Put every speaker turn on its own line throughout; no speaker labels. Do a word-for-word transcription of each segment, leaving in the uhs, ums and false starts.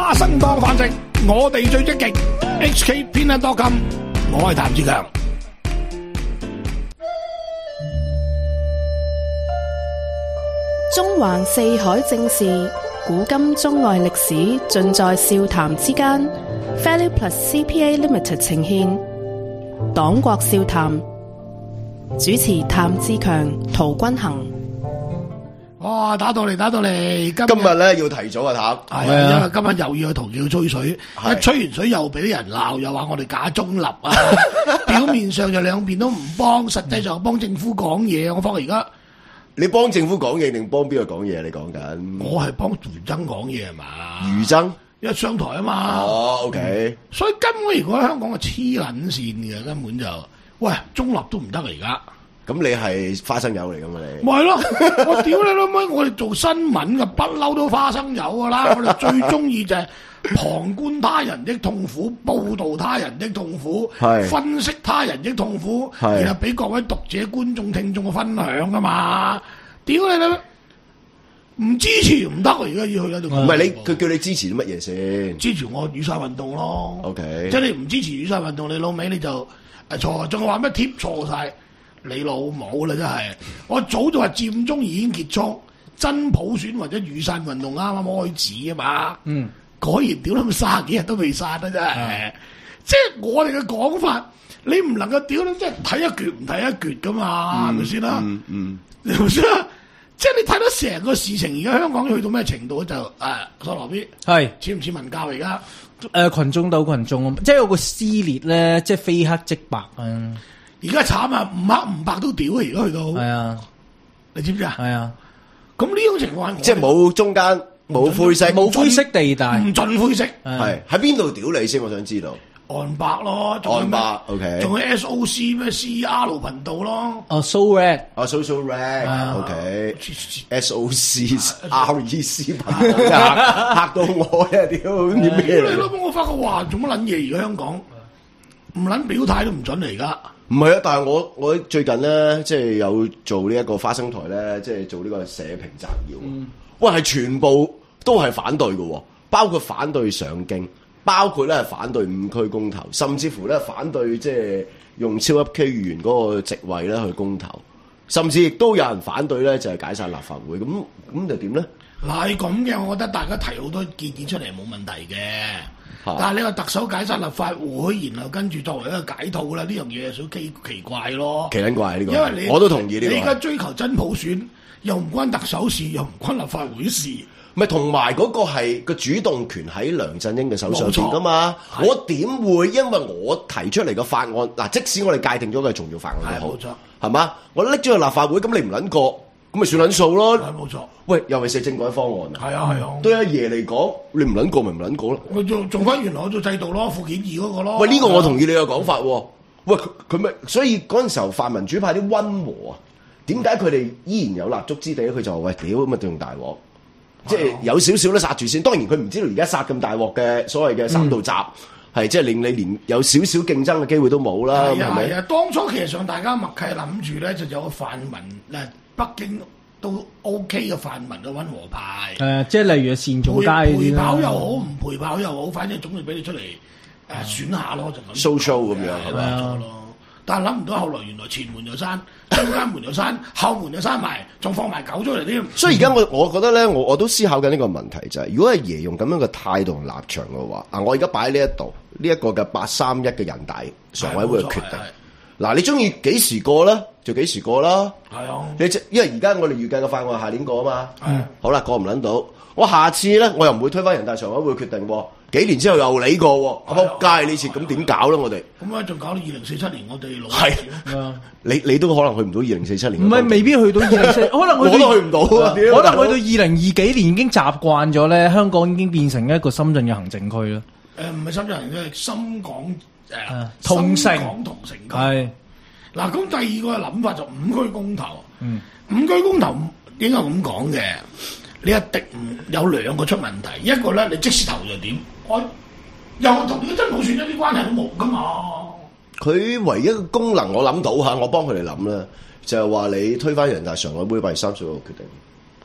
花生當飯食，我哋最積極。H K 偏袒多金，我係譚志強。
中環四海正事，古今中外歷史，盡在笑談之間。Value Plus C P A Limited 呈現黨國笑談，主持譚志強、陶君行。
哇！打到嚟，打到嚟！今
今日咧要提早啊，譚
係啊，因為今日又要去同叫吹水，一吹完水又俾啲人鬧，又話我哋假中立啊！表面上就兩邊都唔幫，實際上幫政府講嘢。我發覺而家
你幫政府講嘢定幫邊個講嘢？你講緊？
我係幫余爭講嘢係嘛？
余爭，
因為商台啊嘛。
哦 ，OK。
所以根本如果香港係黐撚線嘅，根本就喂中立都唔得啊！而家。
咁你係花生友嚟噶嘛？你
咪係咯，我屌你老母！我哋做新聞嘅不嬲都花生友噶啦，我哋最中意就係旁觀他人的痛苦，報導他人的痛苦，分析他人的痛苦，然後俾各位讀者、觀眾、聽眾嘅分享噶嘛。屌你老母，唔支持唔得啊！而家要去喺度。
唔係你，佢叫你支持啲乜嘢先？
支持我雨傘運動咯。
OK，
即係你唔支持雨傘運動，你老味你就誒錯，仲話咩貼錯晒。你老母啦，真係！我早就話佔中已經結束，真普選或者雨傘運動啱啱開始啊嘛。嗯，果然屌你三十幾日都未散啦，真係。嗯、即係我哋嘅講法，你唔能夠屌你，即係睇一橛唔睇一橛噶嘛，係咪先啦？嗯嗯，係咪先啦？即係你睇到成個事情，而家香港去到咩程度就誒，蘇羅 B 係似唔似文教而家？
誒、呃，群眾鬥群眾，即係有個撕裂咧，即係非黑即白啊！
而家慘啊，唔黑唔白都屌啊！而家去到係啊，你知唔知啊？係
啊，
咁呢種情況
即係冇中間冇灰色，
冇灰色地帶，
唔盡灰色，
係喺邊度屌你先？我想知道。
岸白咯，
岸白 OK，
仲有 S O C 咩 C R 頻道咯。
哦 ，So Red，
哦 ，Social Red OK，S O C R E C 頻道嚇到我啊！屌唔知咩嚟？
你諗我發覺話做乜撚嘢？而家香港唔撚表態都唔準嚟㗎。
唔係啊，但係我我最近咧，即係有做呢一個花生台咧，即係做呢個社評摘要。嗯、喂，係全部都係反對嘅，包括反對上京，包括咧係反對五區公投，甚至乎咧反對即係用超級區議員嗰個席位咧去公投，甚至亦都有人反對咧就係解散立法會。咁咁就點咧？
嗱，係咁嘅，我覺得大家提好多意見出嚟冇問題嘅。但係你話特首解散立法會，然後跟住作為一個解套啦，呢樣嘢有少奇奇怪咯。
奇撚怪呢個，
因為你
我都同意呢個。
你而家追求真普選，又唔關特首事，又唔關立法會事。
咪同埋嗰個係個主動權喺梁振英嘅手上邊噶嘛？我點會因為我提出嚟嘅法案嗱，即使我哋界定咗佢係重要法案都好，
冇錯，
係嘛？我拎咗去立法會，咁你唔撚過？咁咪算撚數咯，
係冇錯。
喂，尤其是政改方案啊，
係啊係啊。
對阿爺嚟講，你唔撚過咪唔撚過咯。
我做做翻原來嗰個制度咯，附件二嗰個咯。
喂，呢、這個我同意你嘅講法喎。喂，佢佢咪所以嗰陣時候泛民主派啲溫和啊，點解佢哋依然有立足之地咧？佢就話喂，屌咁啊，仲大鑊，即係有少少都殺住先。當然佢唔知道而家殺咁大鑊嘅所謂嘅三道閘，係、嗯、即係令你連有少少競爭嘅機會都冇啦。
係啊係啊，當初其實上大家默契諗住咧，就有個泛民嗱。北京都 OK 嘅泛民嘅溫和派，
誒、呃，即係例如善祖街
陪跑又好，唔陪跑又好，反正總係俾你出嚟誒、呃、選下咯，就咁。
show show 咁樣係咪啊？
但係諗唔到後來原來前門又閂，中間門又閂，後門又閂埋，仲放埋狗出嚟添。
所以而家我我覺得咧，我我都思考緊呢個問題就係、是，如果係爺用咁樣嘅態度同立場嘅話，啊，我而家擺喺呢一度呢一個嘅八三一嘅人大常委會嘅決定。嗱，你中意幾時過咧，就幾時過啦。係啊，你即因為而家我哋預計嘅法案係下年過啊嘛。係、嗯，好啦，過唔撚到，我下次咧我又唔會推翻人大常委會決定喎。幾年之後又理過喎，仆街呢次，咁點搞咧？我哋
咁啊，仲搞到二零四七年，我哋老
係你你都可能去唔到二零四七年。
唔係，未必去到二零四，可能
我都去唔到。可能
去到二零二幾年已經習慣咗咧，香港已經變成一個深圳嘅行政區啦。
誒，唔係深圳人嘅深港誒
同城
港同城區。
係
嗱，咁第二個諗法就五區公投。嗯，五區公投應該咁講嘅，你一定有兩個出問題，一個咧你即時投就點？我又同呢個真普選一啲關係都冇噶嘛。
佢唯一嘅功能我諗到嚇，我幫佢哋諗啦，就係話你推翻人大常委會八月三十號嘅決定。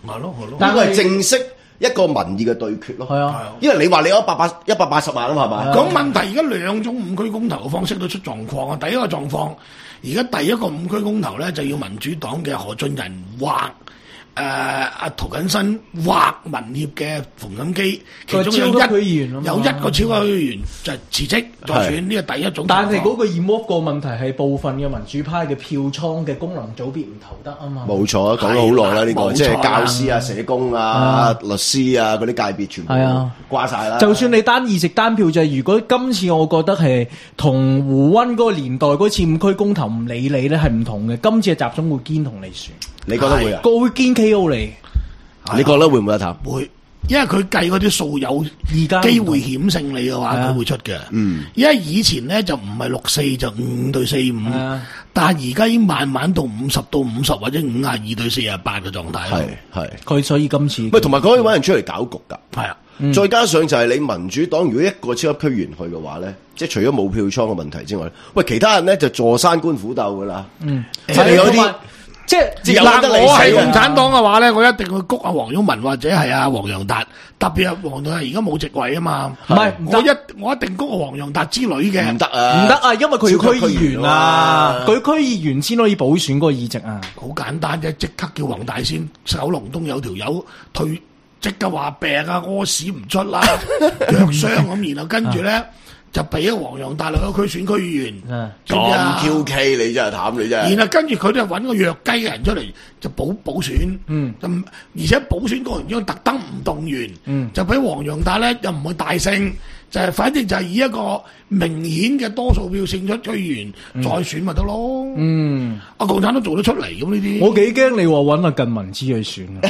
係咯係咯，
呢個係正式一個民意嘅對決咯。
係啊，
因為你話你有一百八一百八十萬啊嘛，係嘛？
咁問題而家兩種五區公投嘅方式都出狀況啊！第一個狀況，而家第一個五區公投咧就要民主黨嘅何俊仁或誒阿涂謹申或民協嘅馮錦基，其中有一
個超級區議員啊嘛
有一個超級區議員就辭職再選，呢個第一種。
但係嗰個 remove 個問題係部分嘅民主派嘅票倉嘅功能組別唔投得啊嘛。
冇錯，講咗好耐啦，呢個
冇錯
即係教師啊、社工啊、律師啊嗰啲界別全部
係啊
掛晒啦。
就算你單議席單票制，如果今次我覺得係同胡溫嗰個年代嗰次五區公投唔理你咧係唔同嘅，今次係集中會堅同你選，
你覺得會啊？
個會堅 K O 你。
你覺得會唔會有談？
會，因為佢計嗰啲數有
而家
機會險勝你嘅話，
係啊
佢會出嘅。
嗯，
因為以前咧就唔係六四就五對四五，
啊
但係而家已經慢慢到五十到五十或者五廿二對四廿八嘅狀態咯。
係係。
佢所以今次
喂，同埋佢可以揾人出嚟搞局㗎。
係啊，
再加上就係你民主黨如果一個超級區議員去嘅話咧，即係除咗冇票倉嘅問題之外，喂其他人咧就坐山觀虎鬥㗎啦。
嗯，
即係有啲
同埋即係
即係有
嗱，
得你
我係
死啊
共產黨嘅話咧，我一定會谷阿黃毓民或者係阿黃洋達，特別係黃洋達而家冇席位啊嘛。
唔係唔得
我一我一定谷阿黃洋達之類嘅。
唔得啊，
唔得啊，因為佢要區議員啊，
超級區議員啊
佢區議員先可以補選嗰個議席啊。
好簡單啫，即刻叫黃大仙九龍東有條友退，即刻話病啊，屙屎唔出啦，腳傷咁，然後跟住咧就俾咗黃洋達兩個區選區議員，
嗯
知唔知啊
咁 Q K 你真係淡你真係。
然後跟住佢哋揾個弱雞嘅人出嚟就補補選，
嗯
咁而且補選過程中特登唔動員，
嗯
就俾黃洋達咧又唔會大勝，就係、反正就係以一個明顯嘅多數票勝出區議員、再選咪得咯。
嗯，
阿共產都做得出嚟咁呢啲。
我幾驚你話揾阿近民之去選啊！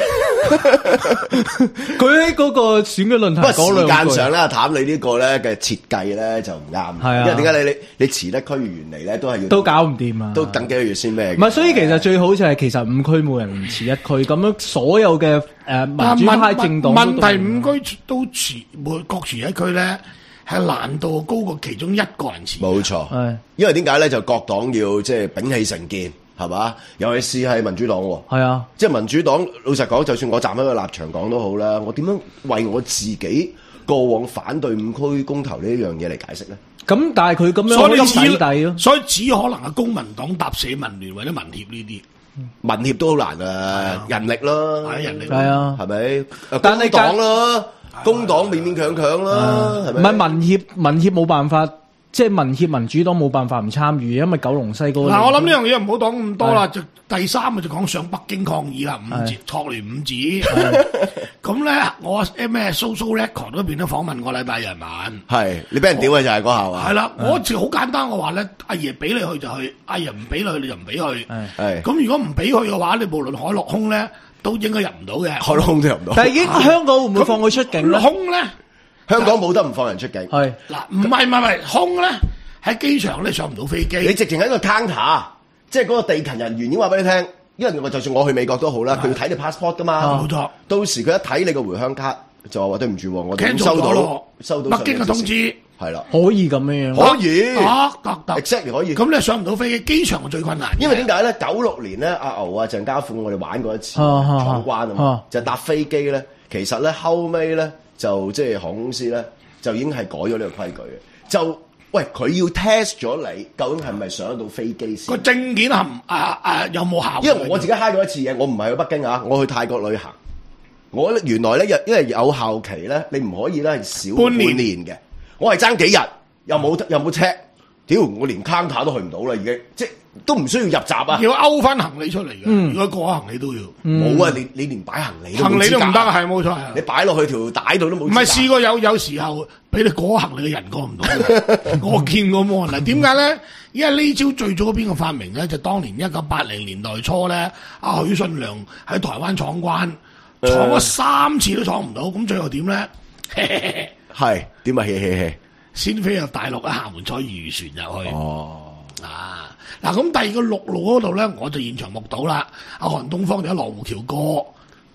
佢喺嗰個選舉論壇
不過時
講兩句
間上咧，阿譚你呢個咧嘅設計咧就唔啱，
係啊
因為點解你你你遲得區議員嚟咧，都係要
都搞唔掂啊！
都等幾個月先咩？
唔係，所以其實最好就係其實五區冇人遲一區，咁樣所有嘅誒民主派政黨
問題
都
五區都遲，每各遲一區咧，係難度高過其中一個人遲。
冇錯，
係
因為點解咧？就各黨要即係摒棄成見，係嘛？尤其是係民主黨喎。
係啊，
即係民主黨，老實講，就算我站喺個立場講都好啦，我點樣為我自己過往反對五區公投呢一樣嘢嚟解釋咧？
咁但係佢咁樣可以
所以你
洗底咯。
所以只可能係公民黨搭社民聯或者民協呢啲。
民協都好難啊，人力咯，
係人力
係啊，
係咪？
但係
工黨啦，工黨勉勉強強啦，係
唔
咪？
係民協，民協冇辦法，即係民協民主黨冇辦法唔參與，因為九龍西嗰個
嗱，我諗呢樣嘢唔好講咁多啦，就第三個就講上北京抗議啦，五
係
指錯聯五指。咁咧，我咩 social record 嗰邊都訪問過禮拜日晚。
係你俾人屌嘅就係嗰下啊！
係啦，我就好簡單，我話咧，阿爺俾你去就去，阿爺唔俾你去你就唔俾去。
係
係
咁如果唔俾去嘅話，你無論海陸空咧，都應該入唔到嘅。
海空都入唔到。
但係已經香港會唔會放佢出境咧？
空咧，
香港冇得唔放人出境，
係
嗱，唔係唔係唔係空咧，喺機場你上唔到飛機。
你直情喺個 counter，即係嗰個地勤人員已經話俾你聽，因為我就算我去美國都好啦，佢要睇你 passport 噶嘛。
冇錯。
到時佢一睇你個回鄉卡，就話對唔住，我哋已經
cancel
收到
咗咯，
收到
北京嘅通知。
係啦，
可以咁樣樣。
可以
得得得
exactly 可以。
咁你上唔到飛機，機場係最困難嘅。
因為點解咧？九六年咧，阿牛啊、鄭家富我哋玩過一次
啊啊
闖關啊嘛
啊，
就搭飛機咧。其實咧後尾咧就即係航空公司咧就已經係改咗呢個規矩嘅。就喂佢要 test 咗你，究竟係咪上得到飛機先
個？證件含啊啊有冇效？
因為我自己揩過一次嘢，我唔係去北京啊，我去泰國旅行。我咧原來咧，因為有效期咧，你唔可以咧係少半
半年
年嘅。我係爭幾日，又冇又冇 check，屌我連 counter 都去唔到啦，已經即係都唔需要入閘啊！
要勾翻行李出嚟嘅。
嗯
如果過行李都要，
冇啊！你你連擺行李
行李都唔得啊，
啊！
係冇錯。
你擺落去條帶度都冇資格。
唔係試過有有時候俾你過行李嘅人過唔到嘅，我見過冇人嚟。點解咧？因為呢招最早邊個發明咧？就當年一九八零年代初咧，阿許信良喺台灣闖關，闖咗三次都闖唔到，咁最後點咧？
係點啊？嘿嘿嘿！
先飛入大陸嘅廈門，再漁船入去。
哦，
啊，嗱咁第二個陸路嗰度咧，我就現場目睹啦。阿韓東方就喺羅湖橋過，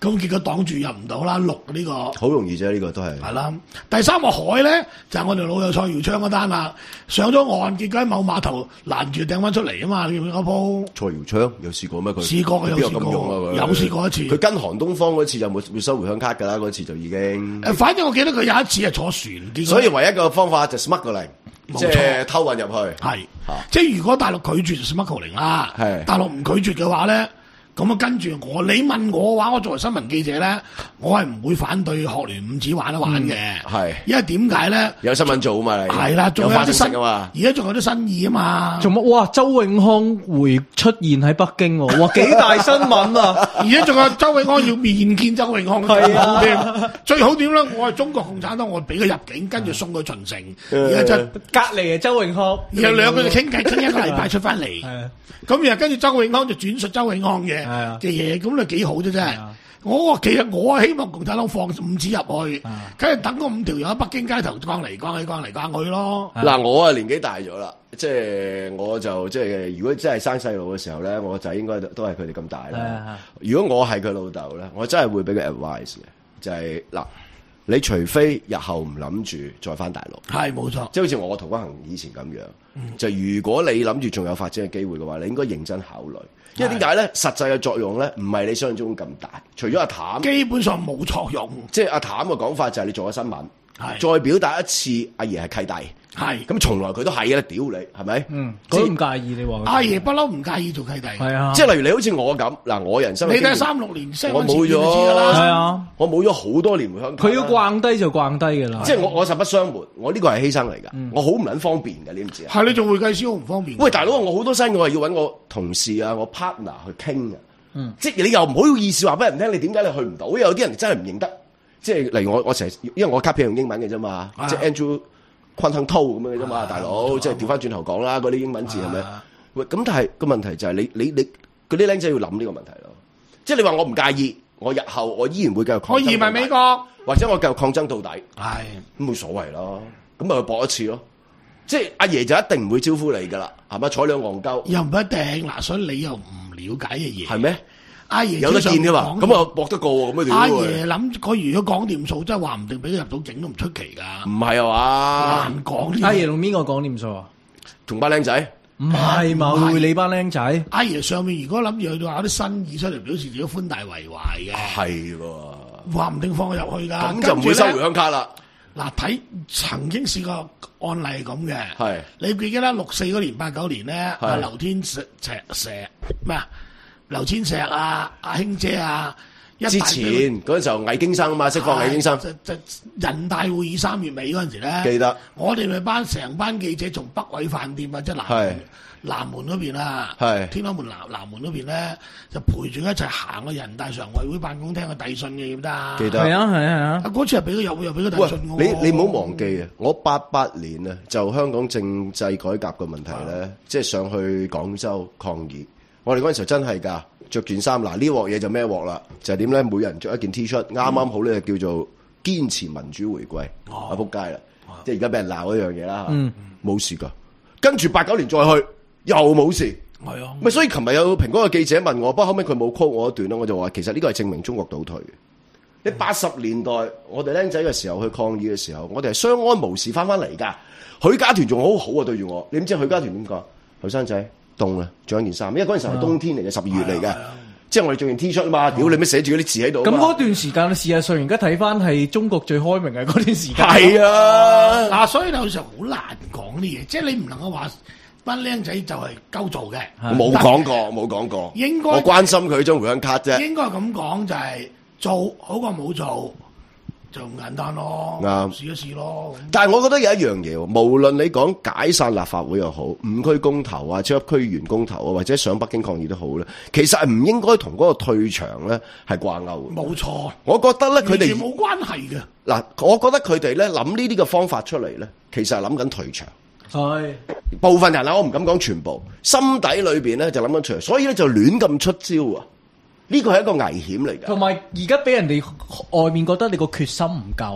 咁結果擋住入唔到啦，六呢個
好容易啫，呢個都係。
係啦。第三個海咧就係我哋老友蔡耀昌嗰單啦，上咗岸結果喺某碼頭攔住掟翻出嚟啊嘛，你見唔見嗰鋪？
蔡耀昌有試過咩？佢
試過有
邊有
試過
咁用啊？佢
有試過一次。
佢跟韓東方嗰次就冇冇收回鄉卡㗎啦，嗰次就已經。
誒，反正我記得佢有一次係坐船，結果
所以唯一嘅方法就 smuggling，即
冇錯
係偷運入去。
係
嚇
即係如果大陸拒絕就 smuggling 啦，
係
大陸唔拒絕嘅話咧。咁啊，跟住我，你問我嘅話，我作為新聞記者咧，我係唔會反對學聯五子玩一玩嘅。
係
因為點解咧？
有新聞做啊嘛，你
係啦，仲
有花
有啲新
生食啊嘛。
而家仲有啲新意啊嘛。
仲乜？哇！周永康會出現喺北京喎，哇！幾大新聞啊！
而家仲有周永康要面見周永康，
係啊
最好添。最好點咧？我係中國共產黨，我俾佢入境，跟住送佢巡城。而家就
隔離係周永康，
然後兩個就傾偈，傾一個禮拜出翻嚟。
係啊
咁然後跟住周永康就轉述周永康嘅
係啊
嘅嘢，咁就幾好啫，真係
啊。
我其實我係希望共產黨放五子入去
啊，
跟住等嗰五條友喺北京街頭逛嚟逛去、逛嚟逛去咯。
嗱，我啊年紀大咗啦，即係我就即係如果真係生細路嘅時候咧，我仔應該都係佢哋咁大
係啊
啦。如果我係佢老豆咧，我真係會俾佢 advice 嘅，就係嗱，你除非日後唔諗住再翻大陸。
係冇錯，
即係好似我陶君行以前咁樣，就如果你諗住仲有發展嘅機會嘅話，你應該認真考慮。因為點解咧？實際嘅作用咧，唔係你想象中咁大。除咗阿譚，
基本上冇作用。
即係阿譚嘅講法就係你做咗新聞，
係
再表達一次阿爺係契弟。
係
咁從來佢都係嘅，屌你係咪？
嗯，佢都唔介意你話佢。
阿爺不嬲唔介意做契弟。
係啊，
即係例如你好似我咁，嗱，我人生嘅
你
經驗
睇三六年聲
我冇
運前就知㗎
咗，
啦。
係啊，
我冇咗好多年回鄉卡啦。
佢要逛低就逛低㗎啦。
即係我我實不相瞞，我呢個係犧牲嚟㗎，我好唔撚方便㗎，你唔知啊？
係你做會計師好唔方便。
喂，大佬，我好多新我係要揾我同事啊，我 partner 去傾啊。
嗯
即係你又唔好意思話俾人聽，你點解你去唔到？因為有啲人真係唔認得。即係例如我我成日，因為我卡片用英文嘅啫嘛，
啊
即係 Andrew 昆亨濤咁樣嘅啫嘛，
啊
大佬，
冇錯
即係調翻轉頭講啦，嗰啲英文字係咪
啊？
喂，咁但係個問題就係你你你嗰啲僆仔要諗呢個問題咯。即係你話我唔介意，我日後我依然會繼續抗爭到底。
我移民美國，
或者我繼續抗爭到底，
係
咁冇所謂咯。咁咪去搏一次咯。即係阿爺就一定唔會招呼你噶啦，係咪？採兩戇鳩
又唔一定嗱，所以你又唔了解嘅嘢。
係咩？
阿爺
有得見啫嘛，
咁
咁啊搏得過喎，咁啊
阿
屌
爺諗佢如果講掂數，真係話唔定俾佢入到境都唔出奇㗎。
唔係啊嘛，
難講呢
阿
啲。
爺同邊個講掂數啊？
同班僆仔，
唔係嘛，
唔係
會你班僆仔。
阿爺上面如果諗住去到有啲新意出嚟，表示自己寬大為懷嘅，
係喎，
話唔定放佢入去㗎。
咁就唔會收回
跟住
鄉卡啦。
咧嗱，睇曾經試過案例係咁嘅。
係
你記唔記得六四嗰年、八九年咧？
係
阿劉天石石石咩啊？劉千石啊，阿興姐啊，一大
之
堆
前嗰陣時候魏京生啊嘛，釋放魏京生，
就就人大會議三月尾嗰陣時咧，
記得
我哋咪班成班記者從北偉飯店啊，即係南
係
門南門嗰邊啊，
係
天安門南南門嗰邊咧，就陪住一齊行去人大常委會辦公廳去遞信嘅，記唔記得啊？
記得
係啊係啊係啊。
啊嗰次係俾佢入，又俾佢遞
喂
信我。
你你唔好忘記啊！我八八年啊，就香港政制改革嘅問題咧，即係上去廣州抗議。我哋嗰陣時候真係㗎，着件衫嗱呢鑊嘢就咩鑊啦？就係點咧？每人着一件 T 恤，啱啱好咧叫做堅持民主回歸。啊仆街啦！即係而家俾人鬧一樣嘢啦
嗯
冇事㗎。跟住八九年再去又冇事。
係啊，
咪所以琴日有蘋果嘅記者問我，不過後尾佢冇 call 我一段啦，我就話其實呢個係證明中國倒退嘅。你八十年代我哋僆仔嘅時候去抗議嘅時候，我哋係相安無事翻翻嚟㗎。許家屯仲好好啊對住我，你唔知許家屯點講？後生仔凍啊，着一件衫，因為嗰陣時候係冬天嚟嘅，十二月嚟嘅，即係我哋着件 T 恤啊嘛，屌你咩寫住嗰啲字喺度啊嘛。
咁嗰段時間，事實上而家睇翻係中國最開明嘅嗰段時間。
係啊，
嗱，所以有時候好難講啲嘢，即係你唔能夠話班僆仔就係鳩做嘅。
我冇講過，冇講過。
應該
我關心佢張回鄉卡啫。
應該咁講就係做好過冇做，就咁簡單咯。
啱
試一試咯。
但係我覺得有一樣嘢喎，無論你講解散立法會又好，五區公投啊、超級區議員公投啊，或者上北京抗議都好咧，其實係唔應該同嗰個退場咧係掛鈎嘅。
冇錯，
我覺得咧佢哋
完全冇關係嘅。
嗱，我覺得佢哋咧諗呢啲嘅方法出嚟咧，其實係諗緊退場。
係
部分人啊，我唔敢講全部，心底裏邊咧就諗緊退場，所以咧就亂咁出招啊！呢個係一個危險嚟嘅。
同埋而家俾人哋外面覺得你個決心唔夠啊！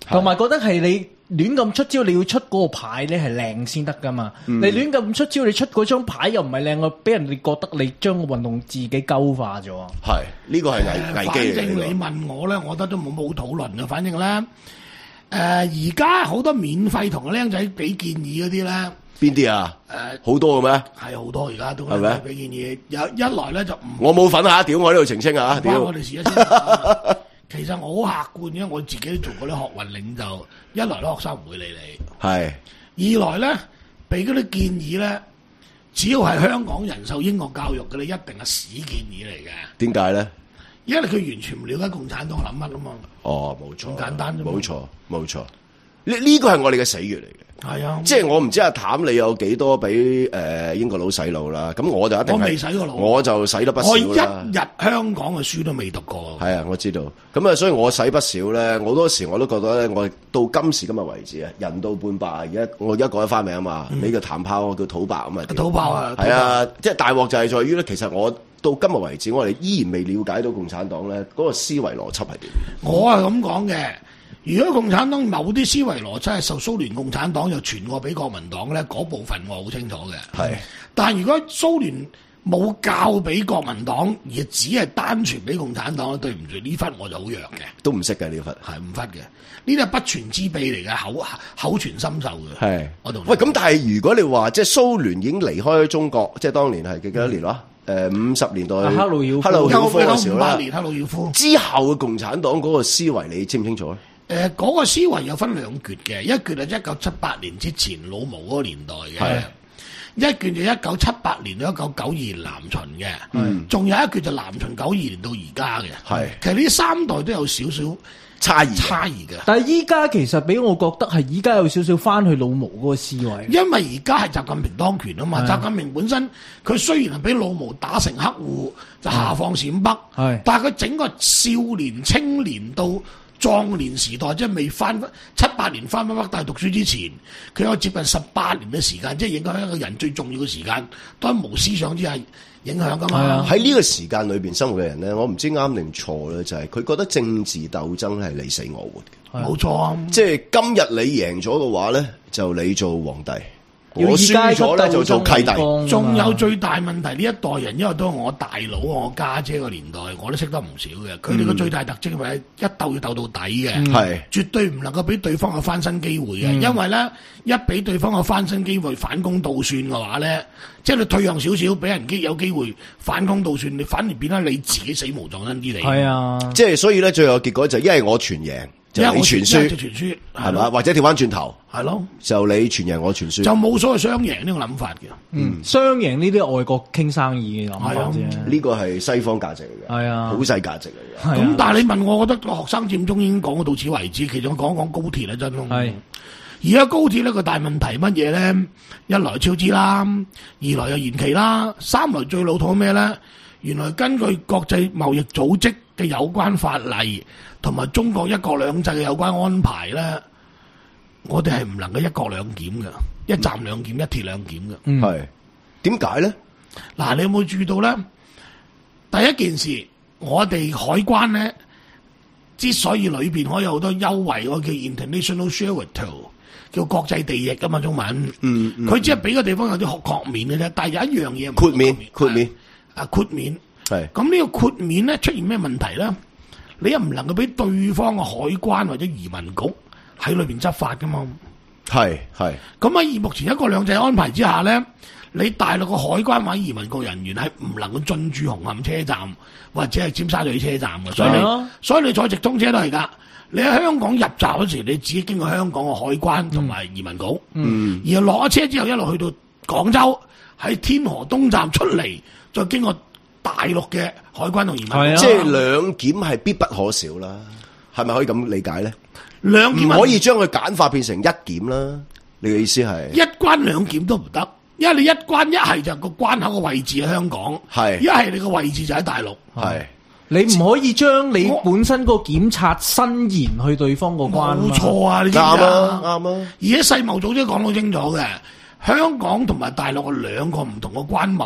同埋覺得係你亂咁出招，你要出嗰個牌咧係靚先得噶嘛。
嗯、
你亂咁出招，你出嗰張牌又唔係靚，我俾人哋覺得你將個運動自己鳩化咗。
係呢個係危危機嚟嘅。
反正你問我咧，我覺得都冇冇討論嘅。反正咧，誒而家好多免費同個僆仔俾建議嗰啲咧。
邊啲啊？誒、呃，好多嘅咩？
係好多而家都
係咪？
俾建議，有一來咧就唔，
我冇份啊！屌我呢度澄清啊！屌，
我哋試一先。其實我好客觀嘅，我自己做過啲學運領袖，一來咧學生唔會理你，
係；
二來咧俾嗰啲建議咧，只要係香港人受英國教育嘅咧，一定係屎建議嚟嘅。
點解咧？因
為佢完全唔了解共產黨諗乜啊嘛。
哦，冇錯，
咁簡單啫。
冇錯，冇錯。呢呢個係我哋嘅死穴嚟嘅。
係啊，
即係我唔知阿譚你有幾多俾誒英國佬洗腦啦，咁我就一定
我未洗過腦，
我就洗得不少啦。
我一日香港嘅書都未讀過。
係啊，我知道。咁啊，所以我洗不少咧。好多時我都覺得咧，我到今時今日為止啊，人到半百，而家我而家改咗花名啊嘛，你叫譚炮，我叫土白啊嘛。
土炮啊，
係啊，即係大鑊就係在於咧，其實我到今日為止，我哋依然未了解到共產黨咧嗰個思維邏輯係點。
我係咁講嘅。如果共產黨某啲思維邏輯係受蘇聯共產黨又傳過俾國民黨咧，嗰部分我好清楚嘅。
係，
但係如果蘇聯冇教俾國民黨，而只係單傳俾共產黨，對唔住呢忽我就好弱嘅。
都唔識嘅呢忽，
係唔忽嘅。呢啲係不傳之秘嚟嘅，口口傳心授嘅。
係，
我同
喂咁，但係如果你話即係蘇聯已經離開中國，即係當年係幾多年啦？誒五十年代
克魯曉夫
克魯曉夫嘅時候啦，
五八年克魯曉夫之
後嘅共產黨嗰個思維，你清唔清楚咧？
誒、呃，嗰、那個思維有分兩橛嘅，一橛係一九七八年之前老毛嗰個年代嘅，一橛就一九七八年到一九九二年南巡嘅，仲有一橛就南巡九二年到而家嘅。係，其實呢三代都有少少
差異
差異嘅。
但係依家其實俾我覺得係依家有少少翻去老毛嗰個思維，
因為而家係習近平當權啊嘛。習近平本身佢雖然係俾老毛打成黑戶，就下放陝北，但係佢整個少年青年到壯年時代，即係未翻七八年翻返北大讀書之前，佢有接近十八年嘅時間，即係影響一個人最重要嘅時間，都係無思想之下影響噶嘛。
喺呢個時間裏邊生活嘅人咧，我唔知啱定錯咧，就係、是、佢覺得政治鬥爭係你死我活嘅，
冇錯啊！
即係今日你贏咗嘅話咧，就你做皇帝。我輸咗咧就做契弟，
仲有最大問題呢一代人，因為都係我大佬、我家姐個年代，我都識得唔少嘅。佢哋個最大特徵係一鬥要鬥到底嘅，係、嗯、絕對唔能夠俾對方有翻身機會嘅、嗯。因為咧一俾對方有翻身機會反攻倒算嘅話咧，即係你退讓少少，俾人機有機會反攻倒算，你反而變得你自己死無葬身之地。係啊，
即係所以咧，最後結果就一係我全贏。就你傳輸，
就傳輸，
係嘛？或者調翻轉頭，
係咯，
就你傳贏我傳輸，
就冇所謂雙贏呢個諗法嘅。
嗯，雙贏呢啲外國傾生意嘅諗法啫。
呢個係西方價值嚟嘅，係啊，普世價值嚟嘅。
咁但係你問我，我覺得個學生佔中已經講到此為止。其實我講講高鐵啦，真係。而家高鐵呢個大問題乜嘢咧？一來超支啦，二來又延期啦，三來最老土咩咧？原來根據國際貿易組織嘅有關法例，同埋中國一國兩制嘅有關安排咧，我哋係唔能夠一國兩檢嘅，一站兩檢、嗯、一鐵兩檢嘅。
係點解咧？
嗱，你有冇注意到咧？第一件事，我哋海關咧，之所以裏邊可以有好多優惠，我叫 international share 叫國際地役噶嘛，中文。嗯，佢、嗯、只係俾個地方有啲豁免嘅啫，但係有一樣嘢唔豁免，豁免。啊，豁免係咁，呢個豁免咧出現咩問題咧？你又唔能夠俾對方嘅海關或者移民局喺裏邊執法噶嘛？係係。咁喺目前一國兩制安排之下咧，你大陸嘅海關或者移民局人員係唔能夠進駐紅磡車站或者係尖沙咀車站嘅，所以你、啊、所以你坐直通車都係噶。你喺香港入閘嗰時，你只係經過香港嘅海關同埋移民局，嗯，然後落咗車之後一路去到廣州，喺天河東站出嚟。再經過大陸嘅海關同移民局，
即係兩檢係必不可少啦，係咪可以咁理解咧？
兩檢
唔可以將佢簡化變成一檢啦？你嘅意思係
一關兩檢都唔得，因為你一關一係就個關口嘅位置喺香港，係一係你個位置就喺大陸，係
你唔可以將你本身個檢察伸延去對方個關。
冇錯啊，你知唔知
啱啊，啱啊。
而家世貿組織講到清楚嘅。香港同埋大陸嘅兩個唔同嘅關貿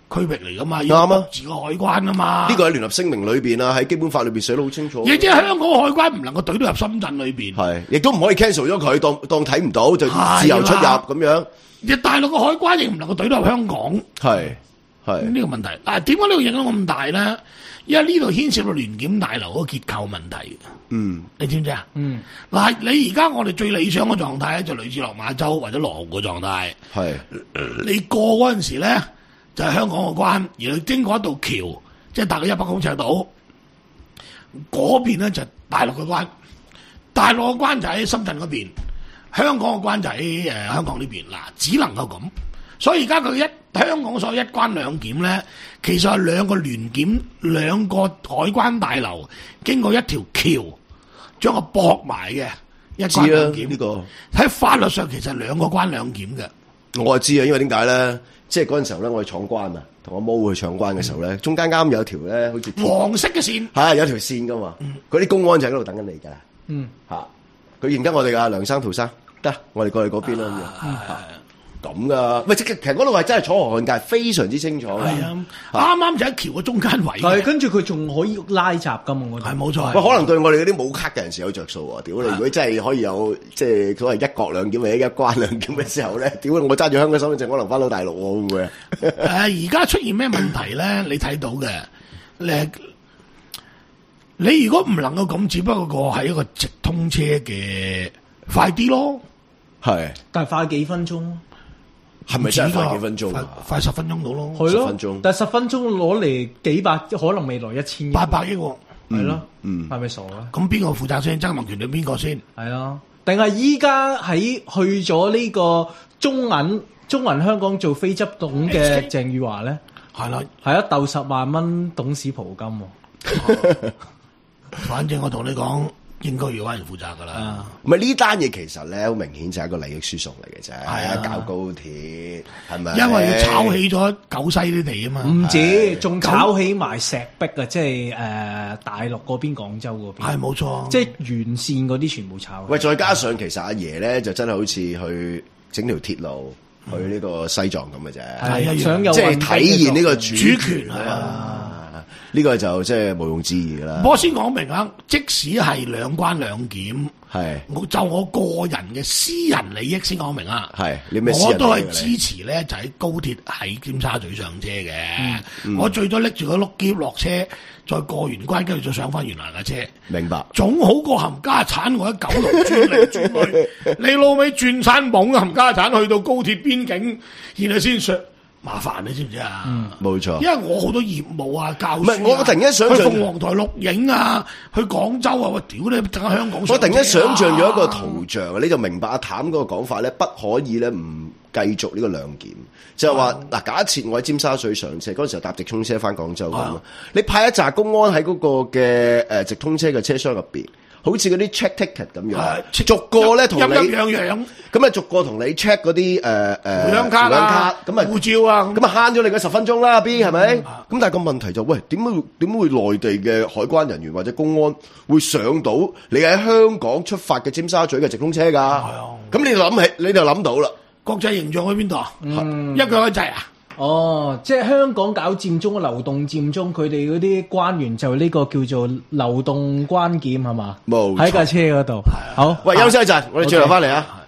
區域嚟噶嘛，
啱啊
要獨自個海關啊嘛。
呢個喺聯合聲明裏邊啊，喺基本法裏邊寫得好清楚。
亦即係香港海關唔能夠懟到入深圳裏邊，
係，亦都唔可以 cancel 咗佢，當當睇唔到就自由出入咁樣。
亦大陸個海關亦唔能夠懟到入香港。
係係
呢個問題。嗱，點解呢個影響咁大咧？因為呢度牽涉到聯檢大樓嗰個結構問題。
嗯，
你知唔知啊？
嗯，
嗱，你而家我哋最理想嘅狀態咧，就類似落馬洲或者羅湖嘅狀態。
係
你過嗰陣時咧，就係、是、香港嘅關，而你經過一道橋，即係大概一百公尺度，嗰邊咧就係大陸嘅關，大陸嘅關就喺深圳嗰邊，香港嘅關就喺誒、呃、香港呢邊。嗱，只能夠咁。所以而家佢一香港所謂一關兩檢咧，其實係兩個聯檢，兩個海關大樓經過一條橋將佢駁埋嘅一關兩檢。
呢個
喺法律上其實係兩個關兩檢嘅。
我就知啊，因為點解咧？即係嗰陣時候咧，我哋闖關啊，同阿毛去搶關嘅時候咧，嗯、中間啱有條咧，好似
黃色嘅線，
係啊，有條線噶嘛。嗰啲、嗯、公安就喺度等緊你㗎。
嗯，
嚇，佢認得我哋㗎，梁生、陶生，得，我哋過去嗰邊啦咁樣。咁噶，喂，其實嗰度係真係楚河漢界，非常之清楚嘅。係啊，啱啱就喺橋嘅中間位。
係，跟住佢仲可以拉閘噶嘛？我
係冇錯。
喂，可能對我哋嗰啲冇卡嘅人士有着數喎。屌你，如果真係可以有即係所謂一國兩檢或者一關兩檢嘅時候咧，屌我揸住香港身份證，可能翻到大陸喎，會唔會啊？
誒，而家出現咩問題咧？你睇到嘅，誒，你如果唔能夠咁，只不過係一個直通車嘅快啲咯。
係，
但係快幾分鐘。
係咪真係快幾分鐘？
快快十分鐘到咯，
係咯，
十分鐘。
但係十分鐘攞嚟幾百，可能未來一千億，
八百億喎，
係咯，
嗯，
係咪傻啊？
咁邊個負責先？曾蔭權定邊個先？
係啊，定係依家喺去咗呢個中銀中銀香港做非執董嘅鄭宇華咧？
係啦，
係啊，鬥十萬蚊董事袍金。
反正我同你講。應該要揾人負責噶啦，
唔係呢單嘢其實咧好明顯就係一個利益輸送嚟嘅啫，係
啊，
搞高鐵係咪？
因為要炒起咗九西啲地啊嘛，
唔止，仲炒起埋石壁啊，即係誒大陸嗰邊廣州嗰邊，
係冇錯，
即係沿線嗰啲全部炒。
喂，再加上其實阿爺咧就真係好似去整條鐵路去呢個西藏咁嘅啫，
係想有
即係體現呢個主
主權
係啊。呢個就即係毋庸置疑啦。
我先講明啊，即使係兩關兩檢，
係
我就我個人嘅私人利益先講明啊。
係你咩私人利益？
我都係支持咧，就喺高鐵喺尖沙咀上車嘅。嗯嗯、我最多拎住個碌篋落車，再過完關，跟住再上翻原來嘅車。明白。總好過冚家產我喺九龍轉嚟轉去，你老味轉山懵冚家產去到高鐵邊境，然後先上。麻煩你知唔知啊？嗯，冇錯。因為我好多業務啊，教書啊，唔係我突然間想象去鳳凰台錄影啊，去廣州啊，我屌你，整喺香港。我突然間想象咗一個圖像，你就明白阿譚嗰個講法咧，不可以咧唔繼續呢個兩檢，就係話嗱，假設我喺尖沙咀上車嗰陣時候搭直通車翻廣州咁啊，你派一紮公安喺嗰個嘅誒直通車嘅車廂入邊。好似嗰啲 check ticket 咁樣，逐個咧同你樣樣，咁啊逐個同你 check 嗰啲誒誒回鄉卡啊，咁啊護照啊，咁啊慳咗你嗰十分鐘啦 B 係咪？咁但係個問題就喂，點解點會內地嘅海關人員或者公安會上到你喺香港出發嘅尖沙咀嘅直通車㗎？係啊，咁你諗起你就諗到啦，國際形象喺邊度啊？一腳一掣啊！
哦，即係香港搞佔中嘅流動佔中，佢哋嗰啲關員就呢個叫做流動關檢係嘛？冇喺架車嗰度。好，喂，休息一陣，我哋轉頭翻嚟啊！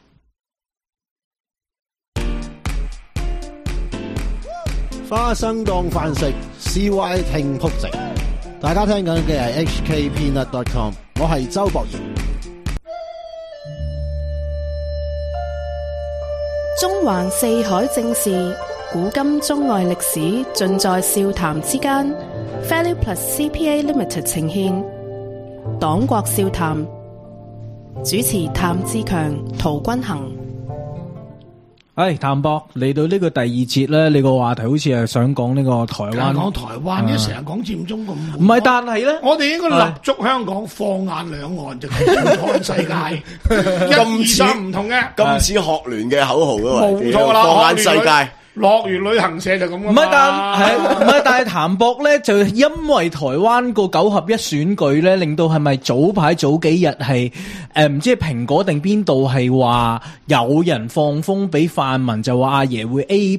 花生當飯食 ，C Y 聽撲直。大家聽緊嘅係 H K Peanut dot com， 我係周博賢。
中環四海正事。古今中外歷史盡在笑談之間。Value Plus C P A Limited 呈獻黨國笑談，主持譚志強、陶君行。
唉，譚博嚟到呢個第二節咧，你個話題好似係想講呢個台灣，
講台灣嘅成日講佔中咁。
唔係，但係咧，
我哋應該立足香港，放眼兩岸就看世界。咁似唔同嘅，
咁似學聯嘅口號啊嘛，
冇錯啦，
放眼世界。
樂園旅行社就咁。唔
係，但係唔係，但係譚博咧就因為台灣個九合一選舉咧，令到係咪早排早幾日係誒唔知係蘋果定邊度係話有人放風俾泛民，就話阿爺會 A P E C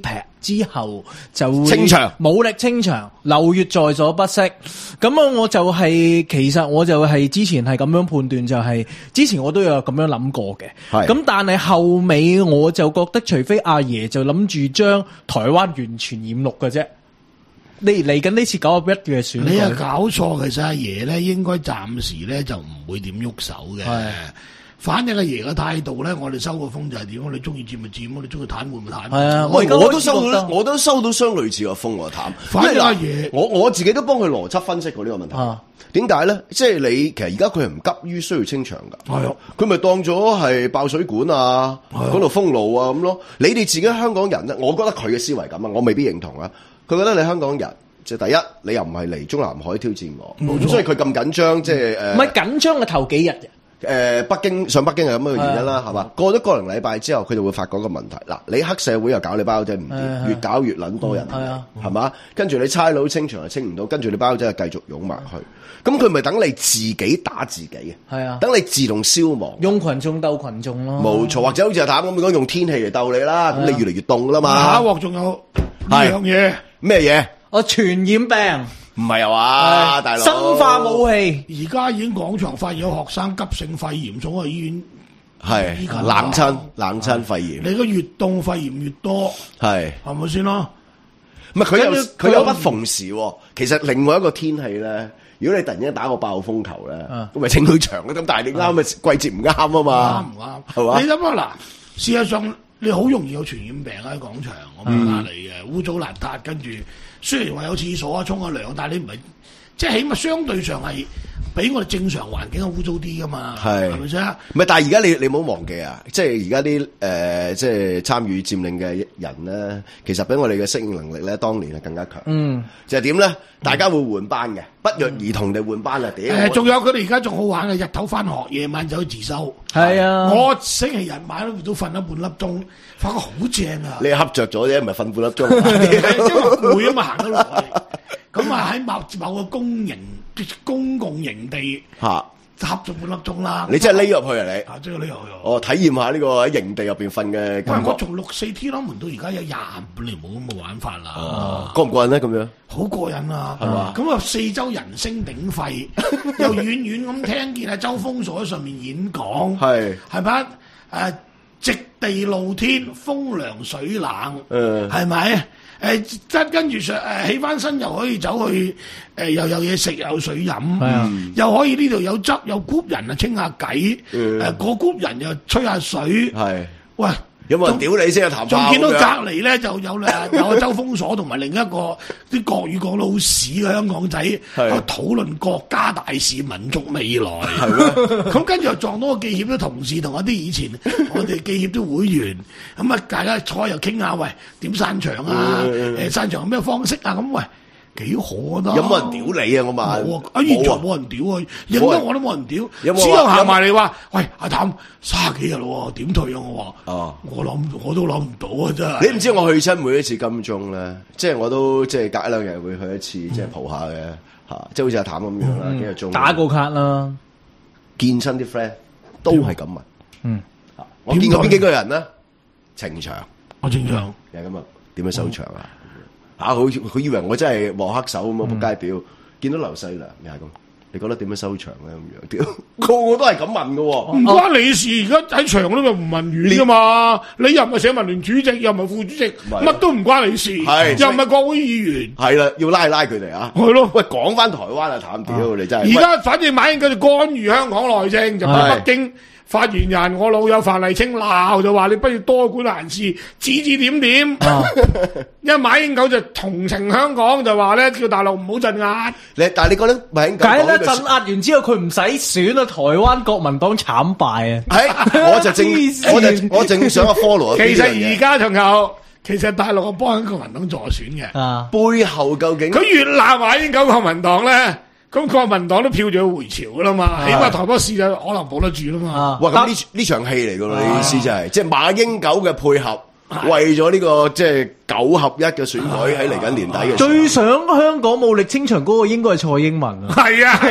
之後就會
清場，
武力清場，流血在所不惜。咁啊，我就係、是、其實我就係之前係咁樣判斷，就係、是、之前我都有咁樣諗過嘅。咁但係後尾我就覺得，除非阿爺就諗住將台灣完全染綠嘅啫。你嚟緊呢次九合一嘅選舉，
你係搞錯。其實阿爺咧應該暫時咧就唔會點喐手嘅。反正阿爺嘅態度咧，我哋收個風就係點？你中意佔咪佔，你中意癱瘓咪癱瘓。
係啊，
我我都收到，我都收到相類似嘅風喎，譚。
反正阿爺，
我我自己都幫佢邏輯分析過呢個問題。點解咧？即係你其實而家佢係唔急於需要清場㗎。係啊，佢咪當咗係爆水管啊，嗰度封路啊咁咯。你哋自己香港人咧，我覺得佢嘅思維咁啊，我未必認同啊。佢覺得你香港人，即係第一，你又唔係嚟中南海挑戰我，咁所以佢咁緊張，即係誒。
唔係緊張嘅頭幾日嘅。
誒，北京上北京係咁嘅原因啦，係嘛？過咗個零禮拜之後，佢就會發覺個問題。嗱，你黑社會又搞你包仔唔掂，越搞越撚多人，係嘛？跟住你差佬清場又清唔到，跟住你包仔又繼續湧埋去，咁佢咪等你自己打自己嘅？係啊，等你自動消亡，
用群眾鬥群眾咯。
冇錯，或者好似阿譚咁講，用天氣嚟鬥你啦，咁你越嚟越凍噶啦嘛。
下一鑊仲有呢樣嘢，
咩嘢？
我傳染病。
唔係啊嘛，大佬！
生化武器，
而家已經廣場發現有學生急性肺炎送去醫院，
係冷親冷親肺炎。
你個越凍肺炎越多，
係
係咪先咯？
唔係佢有佢有不逢時，其實另外一個天氣咧，如果你突然間打個爆風球咧，咁咪清到場咁，但係你啱咪季節唔啱啊嘛，
啱唔啱？
係嘛？
你諗下嗱，事實上你好容易有傳染病喺廣場，我唔怕你嘅污糟邋遢，跟住。雖然話有廁所啊，沖下涼，但係你唔係，即係起碼相對上係比我哋正常環境污糟啲噶嘛，係咪先？唔係，
但係而家你你唔好忘記啊，即係而家啲誒，即係參與佔領嘅人咧，其實比我哋嘅適應能力咧，當年係更加強。嗯，就係點咧？大家會換班嘅，不約而同地換班啊！屌、嗯，
仲有佢哋而家仲好玩嘅，日頭翻學，夜晚就去自修。係啊，我星期日晚都瞓咗半粒鐘，發覺好正啊！
你恰着咗啫，唔係瞓半粒鐘。
因為攰啊嘛，行得落去。咁啊喺某某個公營公共營地嚇。恰咗半粒鐘啦！
你真係匿入去啊你？
啊，真係匿入去。
哦，體驗下呢個喺營地入邊瞓嘅感覺。
我從六四天安門到而家有廿五年冇咁嘅玩法啦。
哦，過唔過癮咧？咁樣
好過癮啊！
係嘛？
咁啊，四周人聲鼎沸，又遠遠咁聽見阿周鋒坐喺上面演講，係係咪？誒，直地露天，風涼水冷，誒，係咪？誒，跟跟住上誒起翻身又可以走去誒、呃，又有嘢食又有水飲，嗯、又可以呢度有汁有 group 人啊傾下偈，誒個 group人又吹下水，係喂。
有冇人屌你先啊？譚，
仲見到隔離咧就有啦，有個周鋒鎖同埋另一個啲國語講到好屎嘅香港仔，喺度討論國家大事、民族未來。係咩？咁跟住又撞到個記協啲同事同一啲以前我哋記協啲會員，咁啊大家坐又傾下，喂點散場啊？誒散場有咩方式啊？咁喂。幾好啊！
有冇人屌你啊？我問。
冇啊！啊現場冇人屌啊，認得我都冇人屌。之後行埋嚟話：喂，阿譚卅幾日咯，點退啊？我話：哦，我諗我都諗唔到啊！真係。
你唔知我去親每一次金鐘咧，即係我都即係隔一兩日會去一次，即係蒲下嘅嚇，即係好似阿譚咁樣啦，幾日鐘
打個卡啦，
見親啲 friend 都係咁問。嗯，我見過邊幾個人咧？情場，
我情場
又係咁啊？點樣收場啊？啊！佢佢以為我真係黃黑手咁啊！仆街表見到劉細良又係咁，你覺得點樣收場咧？咁樣屌個個都係咁問嘅喎，
唔關你事。而家喺場嗰度唔問語噶嘛？你又唔係社民聯主席，又唔係副主席，乜都唔關你事。係又唔係國會議員。係啦，
要拉拉佢哋啊！
係咯。
喂，講翻台灣啊，譚屌你真係。
而家反正馬英九就干預香港內政，就喺北京。發言人我老友范麗清鬧就話你不如多管閒事，指指點點。啊、因為馬英九就同情香港，就話咧叫大陸唔好鎮壓。
你但係你覺得馬英九
解咧鎮壓完之後佢唔使選啊，台灣國民黨慘敗啊！
係我就正我就我正想 follow。
其實而家仲有，其實大陸係幫緊國民黨助選嘅。啊，
背後究竟
佢越鬧馬英九國民黨咧？咁國民黨都票咗回潮噶啦嘛，起碼台北市就可能保得住啦嘛。
哇！咁呢呢場戲嚟噶咯，你意思就係即係馬英九嘅配合，為咗呢個即係九合一嘅選舉喺嚟緊年底嘅。
最想香港武力清場嗰個應該係蔡英文啊。係啊，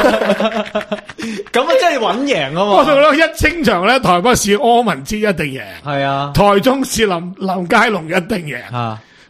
咁啊真係穩贏啊嘛。
我覺得一清場咧，台北市柯文哲一定贏。
係啊，
台中市林林佳龍一定贏。啊。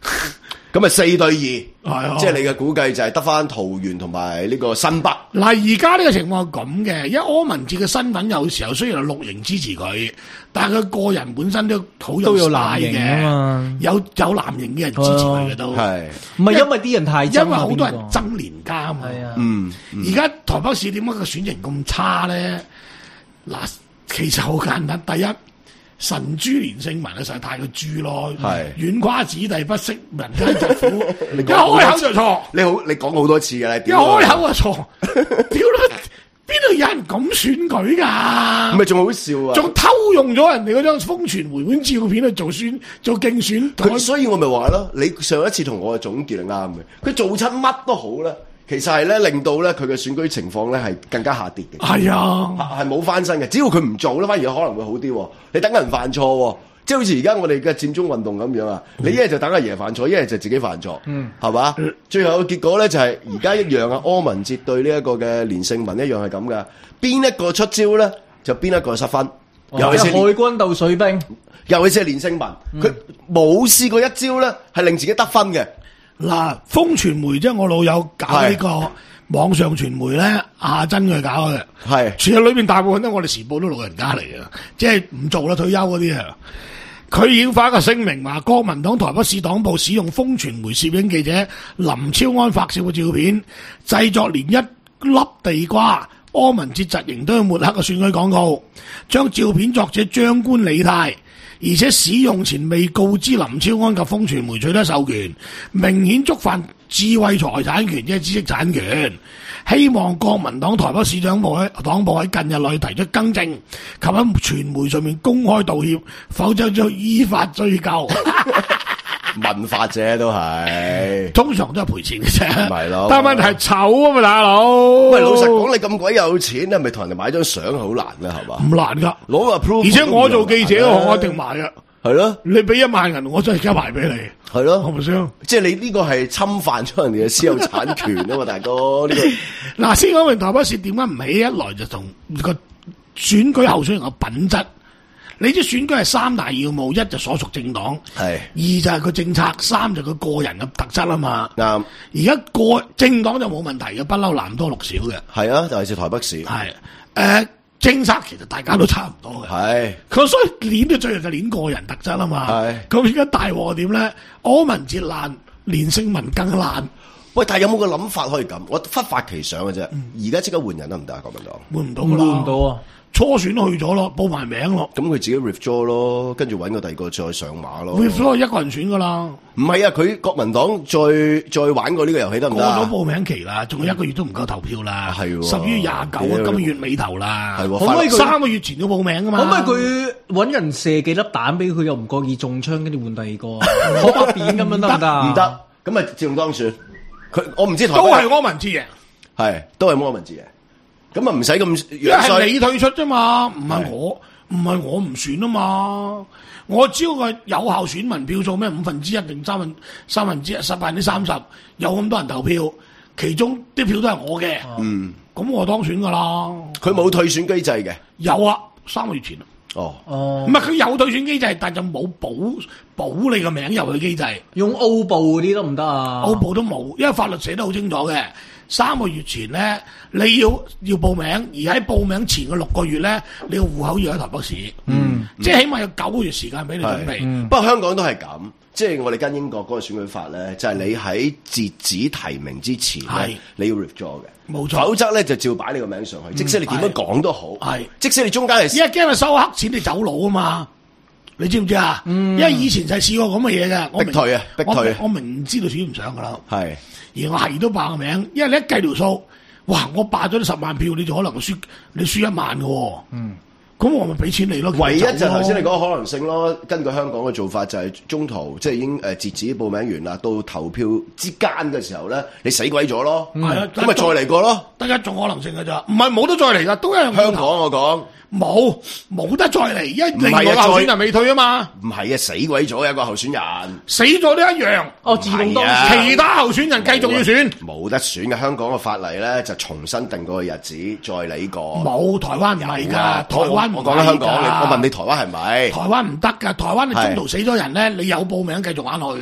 咁啊四對二，
係啊
即係你嘅估計就係得翻桃園同埋呢個新北。
嗱，而家呢個情況係咁嘅，因為柯文哲嘅身份有時候雖然係綠營支持佢，但係佢個人本身都好
都有
style
藍營啊嘛，
有有藍營嘅人支持佢嘅都。
係
唔係因為啲人太憎啊
因為好多人
邊個
爭連家啊嘛。
係啊，
嗯，
而家台北市點解個選情咁差咧？嗱，其實好簡單，第一。神豬連勝文啊，實在太過豬咯，
係
遠跨子弟不識民間疾苦，
你
一
講
開口就錯，
你好，你講好多次嘅啦，
一開口就錯，屌啦！邊度有人咁選舉㗎？
咪仲好笑啊！
仲偷用咗人哋嗰張風傳媒本照片去做選做競選，
佢所以我咪話咯，你上一次同我嘅總結係啱嘅，佢做親乜都好啦。其實係咧，令到咧佢嘅選舉情況咧係更加下跌嘅。
係啊，
係冇翻身嘅。只要佢唔做咧，反而可能會好啲。你等人犯錯，即係好似而家我哋嘅佔中運動咁樣啊！你一係就等阿爺犯錯，一係就自己犯錯，嗯，係嘛？嗯、最後嘅結果咧就係而家一樣啊！柯文哲對呢一個嘅連勝文一樣係咁噶。邊一個出招咧，就邊一個失分。
尤其是海軍鬥水兵，
尤其是係連勝文，佢冇試過一招咧係令自己得分嘅。
嗱，風傳媒即係我老友搞呢個網上傳媒咧，阿珍佢搞嘅，係其實裏邊大部分都我哋時報都老人家嚟嘅，即係唔做啦退休嗰啲啊。佢已經發一個聲明話，國民黨台北市黨部使用風傳媒攝影記者林超安發照嘅照片，製作連一粒地瓜柯文哲陣營都要抹黑嘅選舉廣告，將照片作者張冠李泰。而且使用前未告知林超安及風傳媒取得授權，明顯觸犯智慧財產權，即係知識產權。希望國民黨台北市黨部喺黨部喺近日內提出更正，及喺傳媒上面公開道歉，否則就依法追究。
文法啫都係，
通常都係賠錢嘅啫。
係咯，
但係問題係醜啊嘛，大佬。
喂，老實講，你咁鬼有錢，係咪同人哋買張相好難啊？係嘛？
唔難噶，
攞個 approve。
而且我做記者，我一定買啊。
係咯，
你俾一萬銀，我真係而家賣俾你。
係咯，
係咪先？
即係你呢個係侵犯咗人哋嘅私有產權啊嘛，大哥。呢個
嗱，先講明台北市點解唔起一來就同個選舉候選人嘅品質。你知選舉係三大要務，一就所屬政黨，係二就係佢政策，三就佢個人嘅特質啊嘛。啱。而家個政黨就冇問題嘅，不嬲藍多綠少嘅。係啊，就係似台北市。係誒、呃、政策其實大家都差唔多嘅。係。佢所以攣到最後就攣個人特質啊嘛。係。咁而家大鑊點咧？柯文哲爛，連勝文更爛。
喂，但係有冇個諗法可以咁？我忽發奇想嘅啫。而家即刻換人得唔得啊？國民黨
換唔到㗎啦。換唔到啊！初選去咗咯，報埋名咯。咁
佢自己 withdraw 咯，跟住揾個第二個再上馬咯。
withdraw 一個人選噶啦。
唔係啊，佢國民黨再再玩過呢個遊戲得唔得？
過咗報名期啦，仲有一個月都唔夠投票啦。係十一月廿九啊，今個月尾頭啦。係，可唔可以三個月前要報名噶嘛？
可唔可以佢揾人射幾粒彈俾佢，又唔覺意中槍，跟住換第二個，攞把扁咁樣得唔得？
唔得，咁咪自動當選。佢我唔知台
都係柯文哲贏，
係都係柯文哲贏。咁啊唔使咁，
因為係你退出啫嘛，唔係我，唔係我唔選啊嘛。我只要個有效選民票數咩五分之一定三分三分之一十百分之三十，有咁多人投票，其中啲票都係我嘅。嗯，咁我當選噶啦。
佢冇退選機制嘅，
有啊，三個月前。哦哦，唔係佢有退選機制，但就冇補補你個名入去機制。
用澳部嗰啲得唔得啊？
澳部都冇，因為法律寫得好清楚嘅。三個月前咧，你要要報名，而喺報名前嘅六個月咧，你個戶口要喺台北市，嗯，即係起碼有九個月時間俾你準備。
嗯、不過香港都係咁，即係我哋跟英國嗰個選舉法咧，就係、是、你喺截止提名之前咧，你要 withdraw 嘅，冇錯，否則咧就照擺你個名上去，嗯、即使你點樣講都好，係，即使你中間係，
因為驚佢收黑錢你走佬啊嘛。你知唔知啊？嗯、因為以前就係試過咁嘅嘢嘅，我
逼退啊，逼退啊，
我，我明知道選唔上噶啦，
係，
而我係都報個名，因為你一計條數，哇！我霸咗你十萬票，你就可能輸，你輸一萬嘅，嗯，咁我咪俾錢你咯。
唯一就頭先你講可能性咯，根據香港嘅做法就係中途即係已經誒截止報名完啦，到投票之間嘅時候咧，你死鬼咗咯，係啊、嗯，咁咪再嚟過咯，
得一種可能性嘅咋，唔係冇得再嚟噶，都係
香港我講。
冇冇得再嚟，因為另外個候選人未退啊嘛。
唔係啊，死鬼咗有個候選人，
死咗都一樣。哦，自動當選，其他候選人繼續要選，
冇得選嘅。香港嘅法例咧就重新定嗰個日子再嚟過。
冇，台灣唔係㗎，台灣
我講緊香港，我問你台灣係咪？
台灣唔得㗎，台灣你中途死咗人咧，你有報名繼續玩落去㗎。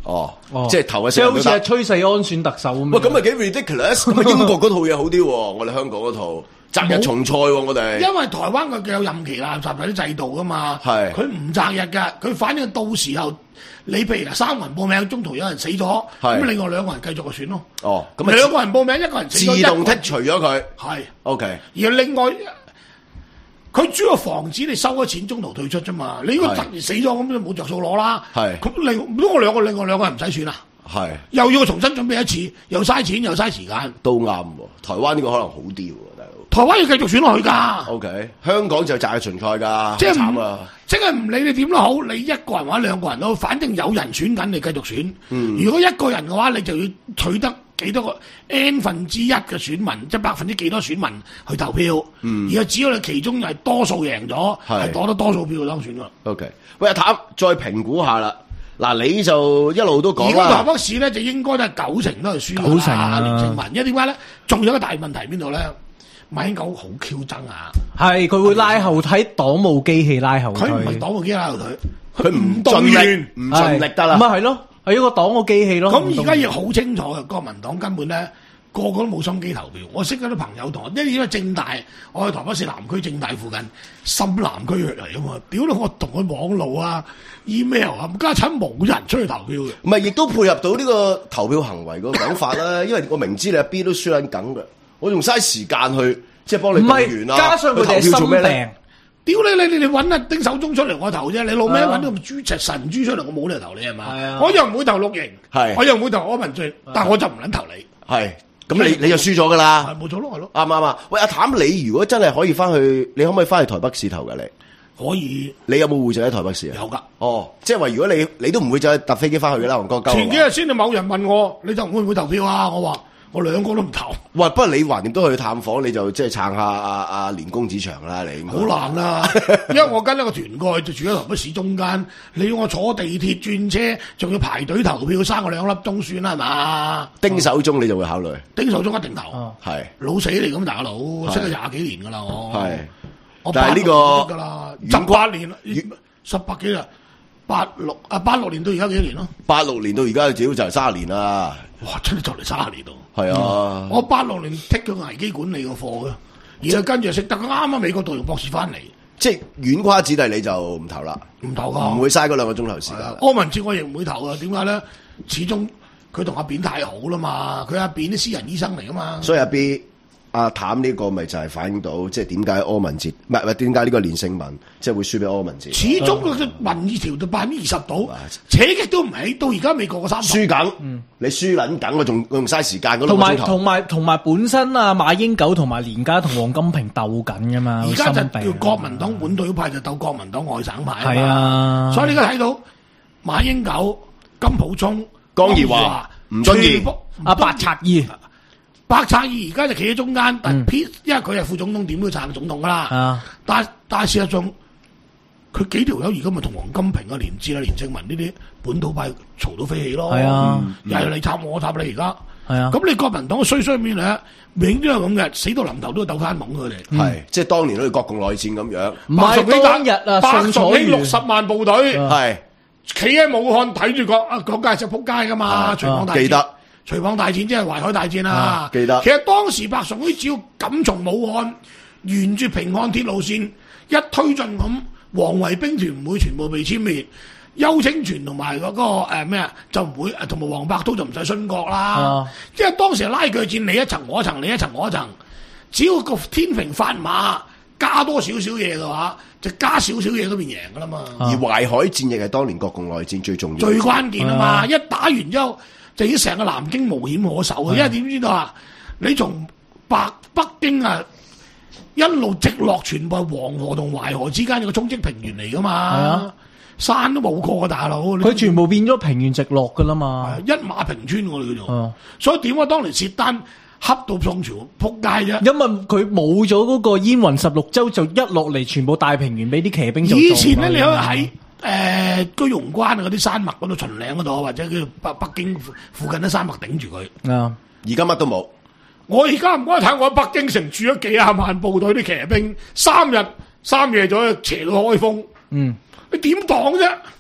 哦，
哦
即係頭嘅
即係好似係
四人
崔世安選特首咁樣。
喂，咁咪幾 ridiculous？咁啊英國嗰套嘢好啲喎，我哋香港嗰套擇日重賽喎，我哋。
因為台灣佢有任期垃圾有啲制度噶嘛，
係
佢唔擇日㗎，佢反正到時候你譬如三個人報名，中途有人死咗，咁另外兩個人繼續去選咯。
哦，咁啊
兩個人報名，一個人死咗，
自動剔除咗佢。
係
OK，
而另外佢主要防止你收咗錢中途退出啫嘛。你如果突然死咗咁，就冇着數攞啦。
係
咁另唔通我兩個另外兩個人唔使選啊？
係
又要重新準備一次，又嘥錢又嘥時間。
都啱喎，台灣呢個可能好啲喎，大佬。
台灣要繼續選落去㗎。
O、okay, K， 香港就擇日重賽㗎，
即係
慘啊！
即係唔理你點都好，你一個人或者兩個人都，反正有人選緊，你繼續選。嗯、如果一個人嘅話，你就要取得幾多個 n 分之一嘅選民，即係百分之幾多選民去投票。嗯、而家只要你其中係多數贏咗，係攞得多數票當選㗎。
O、okay. K， 喂阿譚，再評估下啦。嗱，你就一路都講啦。而家
台北市咧就應該都係九成都係輸㗎啦。
九成啊，
連勝文，因為點解咧？仲有一個大問題邊度咧？馬英九好 Q 憎啊！
係佢會拉後腿，黨務機器拉後腿。
佢唔係黨務機器拉後腿，
佢唔盡力，唔盡力得啦。
咁咪係咯，係一個黨務機器咯。
咁而家要好清楚嘅，國民黨根本咧個個都冇心機投票。我識嗰啲朋友同我，因為因為政大，我喺台北市南區政大附近，深南區嚟啊嘛。屌你，我同佢網路啊、email 啊，家產冇人出去投票嘅。
唔係，亦都配合到呢個投票行為個講法啦。因為我明知你阿 B 都輸緊梗嘅。我用嘥時間去即係幫你動員啊！
加上佢哋心病，
屌你你你你揾阿丁守中出嚟我投啫，你老咩揾到咁豬隻神豬出嚟，我冇理由投你係嘛？
啊、
我又唔會投綠營，
係
我又唔會投柯文哲，但係我就唔撚投你。
係咁你你就輸咗噶啦，
係冇錯咯，係咯。
啱唔啱啊？喂，阿譚，你如果真係可以翻去，你可唔可以翻去台北市投㗎你？
可以。
你有冇戶籍喺台北市啊？
有㗎。
哦，即係話如果你你都唔會再搭飛機翻去㗎啦，黃國鳩。
前幾日先至某人問我，你就會唔會投票啊？我話。我兩個都唔投。
喂，不過你橫掂都去探訪，你就即係撐下阿阿連公子祥啦，你。
好難啊，因為我跟一個團過去，就住喺台北市中間。你要我坐地鐵轉車，仲要排隊投票，生我兩粒鐘算啦，係嘛？
丁守中你就會考慮。
丁守中一定投。
係、哦。老
死嚟咁大佬，識咗廿幾年噶啦我。係。我
但係呢個
噶啦，十八年啦，十八幾啦，八六啊八六年到而家幾年咯？
八六年到而家，只要就係卅年啦。
哇！真係就嚟卅年度。
係啊！
我八六年剔咗危機管理個課嘅，然後跟住識得啱啱美國讀完博士翻嚟，
即係遠跨子弟你就唔投啦，
唔投噶，
唔會嘥嗰兩個鐘頭時間。
柯文哲我亦唔會投啊，點解咧？始終佢同阿扁太好啦嘛，佢阿扁啲私人醫生嚟噶嘛，
所以阿 B 阿譚呢個咪就係反映到即係點解柯文哲唔係唔係點解呢個連勝文即係會輸俾柯文哲？
始終佢嘅民意調到百分之二十度，扯極都唔起，到而家美國個三
輸緊，嗯、你輸撚緊，我仲用嘥時間嗰
同埋同埋同埋本身啊馬英九同埋連家同黃金平鬥緊噶嘛，
而家就叫國民黨本土派就鬥國民黨外省派
係啊，
所以你而家睇到馬英九、金溥聰、
江宜樺、吳敦義、
阿白賊義。
白賊義而家就企喺中間，但偏、嗯、因為佢係副總統，點都撐總統噶啦。啊、但但係事實上，佢幾條友而家咪同黃金平啊、連戰啊、連勝文呢啲本土派嘈到飛起咯。係啊，又係你插我插你而家。係啊，咁你國民黨衰衰面咧，永遠都係咁嘅，死到臨頭都要鬥翻懵佢哋。係、嗯，
即係當年好似國共內戰咁樣。
唔係當日啊，
白崇禧六十萬部隊
係
企喺武漢睇住個啊嗰屆就撲街噶嘛，徐蚌大戰。記得。徐蚌大戰即係淮海大戰啦、啊，
記得。
其實當時白崇禧只要敢從武漢沿住平漢鐵路線一推進咁，黃衛兵團唔會全部被殲滅，邱清泉同埋嗰個誒咩啊就唔會，同埋黃伯韜就唔使殉國啦。啊、因為當時係拉鋸戰，你一層我一層，你一層我一層，只要個天平發馬加多少少嘢嘅話，就加少少嘢嗰邊贏噶啦嘛。
啊、而淮海戰役係當年國共內戰最重要、
最關鍵啊嘛，啊一打完之後。就已經成個南京無險可守嘅，因為點知道啊？你從北北京啊一路直落，全部係黃河同淮河之間有個沖積平原嚟噶嘛，啊、山都冇過嘅大佬。
佢全部變咗平原直落噶啦嘛，
一馬平川我哋叫做。啊、所以點解當年薛丹恰到宋朝撲街啫？
因為佢冇咗嗰個燕雲十六州，就一落嚟全部大平原俾啲騎兵做。
以前咧，你可以喺誒、呃，居庸關啊，嗰啲山脈嗰度、秦嶺嗰度，或者叫北北京附附近啲山脈頂住佢。
啊，而家乜都冇。
我而家唔該睇，我喺北京城住咗幾廿萬部隊啲騎兵，三日三夜咗斜到開封。嗯，你點擋啫？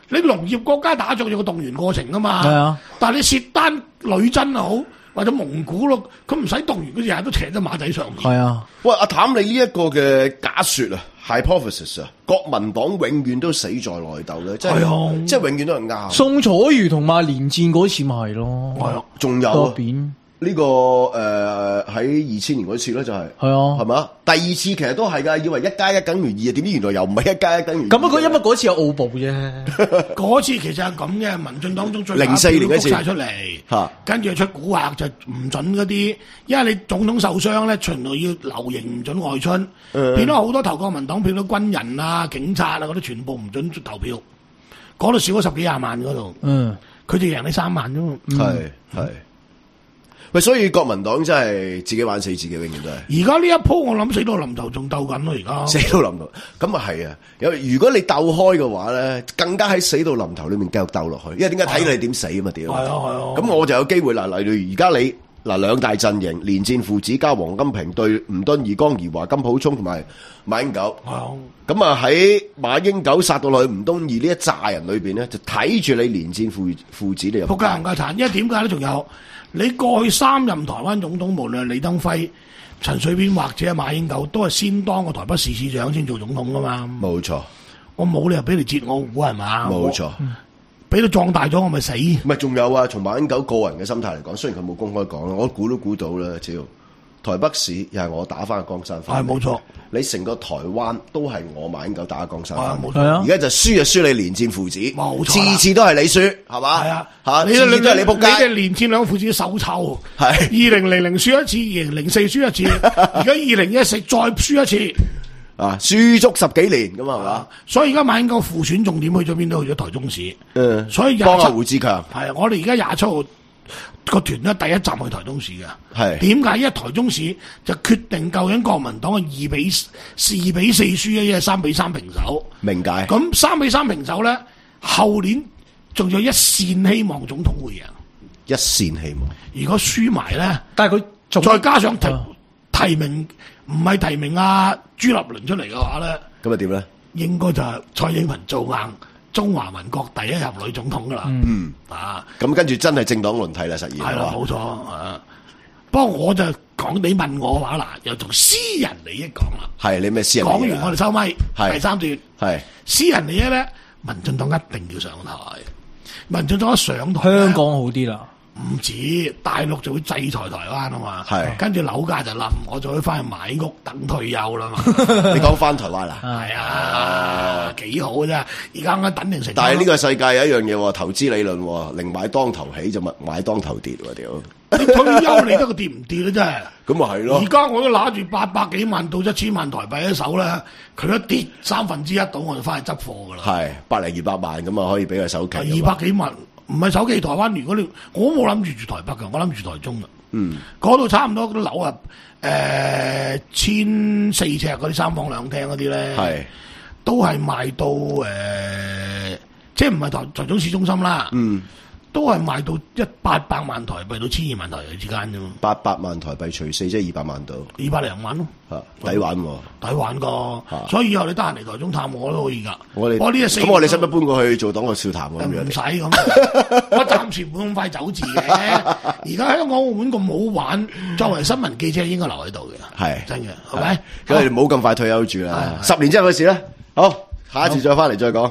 你農業國家打仗有個動員過程噶嘛。
係啊，
但係你薛丹女真又好，或者蒙古咯，佢唔使動員，佢日日都騎喺馬仔上面。
係啊。
喂，阿譚，你呢一個嘅假說啊 ，hypothesis 啊，國民黨永遠都死在內鬥咧，即係、
係啊
即係永遠都係啱。
宋楚瑜同埋連戰嗰次咪係咯，
係啊，
仲有啊
多扁
呢、個誒喺二千年嗰次咧就係
係啊
係嘛？第二次其實都係㗎，以為一加一等於二啊，點知原來又唔係一加一等於二。
咁啊，佢因為嗰次有奧步啫，
嗰次其實係咁嘅，民進黨中最
零四年嗰次
晒出嚟，
嚇
跟住出蠱惑就唔準嗰啲，因為你總統受傷咧，循例要留營唔準外出，
嗯
變咗好多投國民黨票到軍人啊、警察啊嗰啲全部唔準投票，嗰度少咗十幾廿萬嗰度，
嗯，
佢哋贏你三萬啫嘛。
係係。喂，所以國民黨真係自己玩死自己，永遠都係。
而家呢一鋪我諗死到臨頭仲鬥緊咯，而家
死到臨頭，咁啊係啊！有如果你鬥開嘅話咧，更加喺死到臨頭裏面繼續鬥落去，因為點解睇你點死啊嘛？屌！
係啊係啊。
咁我就有機會啦，例如而家你嗱兩大陣營，連戰父子加黃金平對吳敦義、江宜樺、金溥聰同埋馬英九。
係啊。
咁啊喺馬英九殺到落去吳敦義呢一紮人裏邊咧，就睇住你連戰父父子你又
仆街冚家鏟，因為點解咧？仲有你過去三任台灣總統，無論係李登輝、陳水扁或者係馬英九，都係先當個台北市市長先做總統噶嘛。
冇錯，
我冇理由俾你截我股係嘛？
冇錯。
俾到壯大咗，我咪死。
唔係，仲有啊！從馬英九個人嘅心態嚟講，雖然佢冇公開講啦，我估都估到啦。只要台北市又係我打翻個江山翻，
係冇錯。
你成個台灣都係我馬英九打江山翻，
係冇錯。
啊
而家就輸就輸你連戰父子，
冇錯
次次都係你輸，係嘛？
係啊，
嚇，
你
次次都係你仆
你
街。
嘅連戰兩父子手臭。
係
二零零零輸一次，二零零四輸一次，而家二零一四再輸一次。
啊，輸足十幾年咁係嘛？
所以而家馬英九副選重點去咗邊度？去咗台中市。
嗯，
所以廿
幫阿
七
胡志強
係啊，我哋而家廿七號個團咧第一站去台中市嘅。
係
點解？因為台中市就決定究竟國民黨係二比四比四輸啊，一係三比三平手。
明解。
咁三比三平手咧，後年仲有一線希望總統會贏。
一線希望。
如果輸埋咧，
但係佢仲
再加上提
啊
提名唔係提名啊朱立倫出嚟嘅話咧，
咁啊點咧？
應該就係蔡英文做硬中華民國第一任女總統噶啦。
嗯，
啊，
咁跟住真係政黨輪替啦，實現
係啦，
係嘛
冇錯啊。不過我就講你問我話啦，又從私人利益講啦。
係你咩私人
講
利益啊
完我哋收咪，
係
第三段
係
私人利益咧，民進黨一定要上台。民進黨一上台呢，
香港好啲啦。
唔止大陸就會制裁台灣啊嘛，
係
跟住樓價就冧，我就可以翻去買屋等退休啦嘛。
你講翻台灣啦。
係啊，幾好啫！而家啱等定成。
但係呢個世界有一樣嘢喎，投資理論喎，寧買當頭起就物買當頭跌喎，屌！
你退休你得個跌唔跌咧？真係。
咁咪係咯
而。家我都揦住八百幾萬到一千萬台幣喺手咧，佢一跌三分之一到，我就翻去執貨噶啦。
係百零二百萬咁啊，可以俾個首期。
二百幾萬，唔係首期台灣。如果你我冇諗住住台北嘅，我諗住台中嘅。
嗯，
嗰度差唔多啲樓啊，誒千四尺嗰啲三房兩廳嗰啲咧，
係
都係賣到誒、呃，即係唔係台台中市中心啦。
嗯，
都係賣到一八百萬台幣到千二萬台幣之間啫嘛，
八百萬台幣除四即係二百萬到，
二百零萬咯，
嚇抵玩喎。
抵玩個
嚇。
所以以後你得閒嚟台中探我都可以㗎。
我哋
我呢個四
咁我哋使唔使搬過去做黨個笑談咁樣？
唔使咁，我暫時唔會咁快走字嘅。而家香港澳門咁好玩，作為新聞記者應該留喺度嘅，
係
真嘅，係咪？
咁你唔好咁快退休住啦，
係
十年之後嘅事啦。好，下一次再翻嚟再講。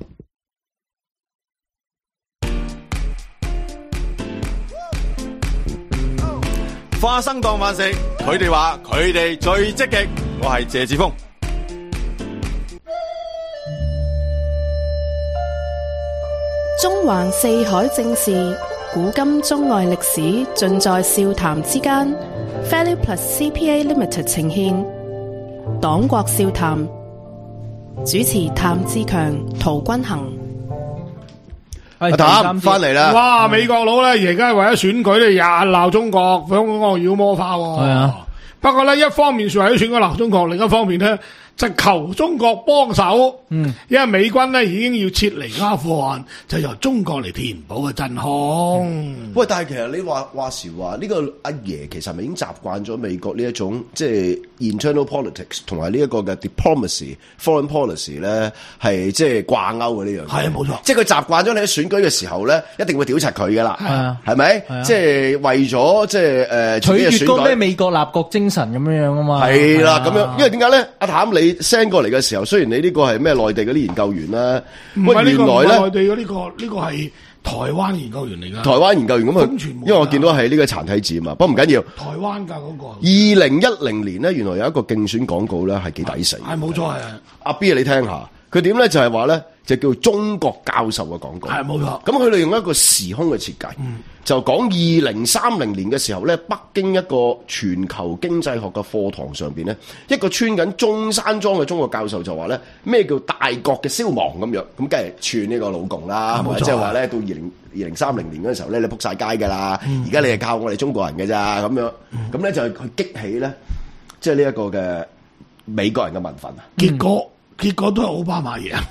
花生當飯食，佢哋話佢哋最積極。我係謝志峰。
中環四海正事，古今中外歷史，盡在笑談之間。Value Plus C P A Limited 呈現黨國笑談，主持譚志強、陶君行。
阿譚翻嚟啦，
哇！美國佬咧，而家為咗選舉咧，日鬧中國，香港個妖魔化喎。
係啊。
不過咧，一方面說為咗選舉鬧中國，另一方面咧就求中國幫手。嗯，因為美軍咧已經要撤離阿富汗，就由中國嚟填補個真空。
嗯、喂，但係其實你話話時話呢個阿爺其實係咪已經習慣咗美國呢一種即係 internal politics 同埋呢一個嘅 diplomacy、foreign policy 咧係即係掛鈎嘅呢樣嘢？
係啊，冇錯。
即係佢習慣咗你喺選舉嘅時候咧，一定會屌柒佢噶啦。係
啊，
係咪？即係為咗即係誒取
悅嗰咩美國立國精神咁樣樣啊嘛。
係啦，咁樣，因為點解咧？阿譚你 send 過嚟嘅時候，雖然你呢個係咩內地嗰啲研究員啦，
唔係呢個，
原來咧
內地嘅呢個呢個係台灣研究員嚟㗎。
台灣研究員咁啊，
因
為我見到係呢個殘體字嘛，不過唔緊要。
台灣㗎嗰個。
二零一零年咧，原來有一個競選廣告咧係幾抵死。
係冇錯係。
阿 B 你聽下，佢點咧就係話咧，就叫中國教授嘅廣告。
係冇錯。
咁佢哋用一個時空嘅設計，嗯、就講二零三零年嘅時候咧，北京一個全球經濟學嘅課堂上邊咧，一個穿緊中山裝嘅中國教授就話咧，咩叫大國嘅消亡咁樣，咁梗係串呢個老共啦，係咪？即係話咧，到二零二零三零年嗰陣時候咧，你仆晒街㗎啦，而家、嗯、你係靠我哋中國人嘅咋咁樣，咁咧、嗯、就係佢激起咧，即係呢一個嘅美國人嘅民憤啊！
結果、嗯、結果都係奧巴馬贏。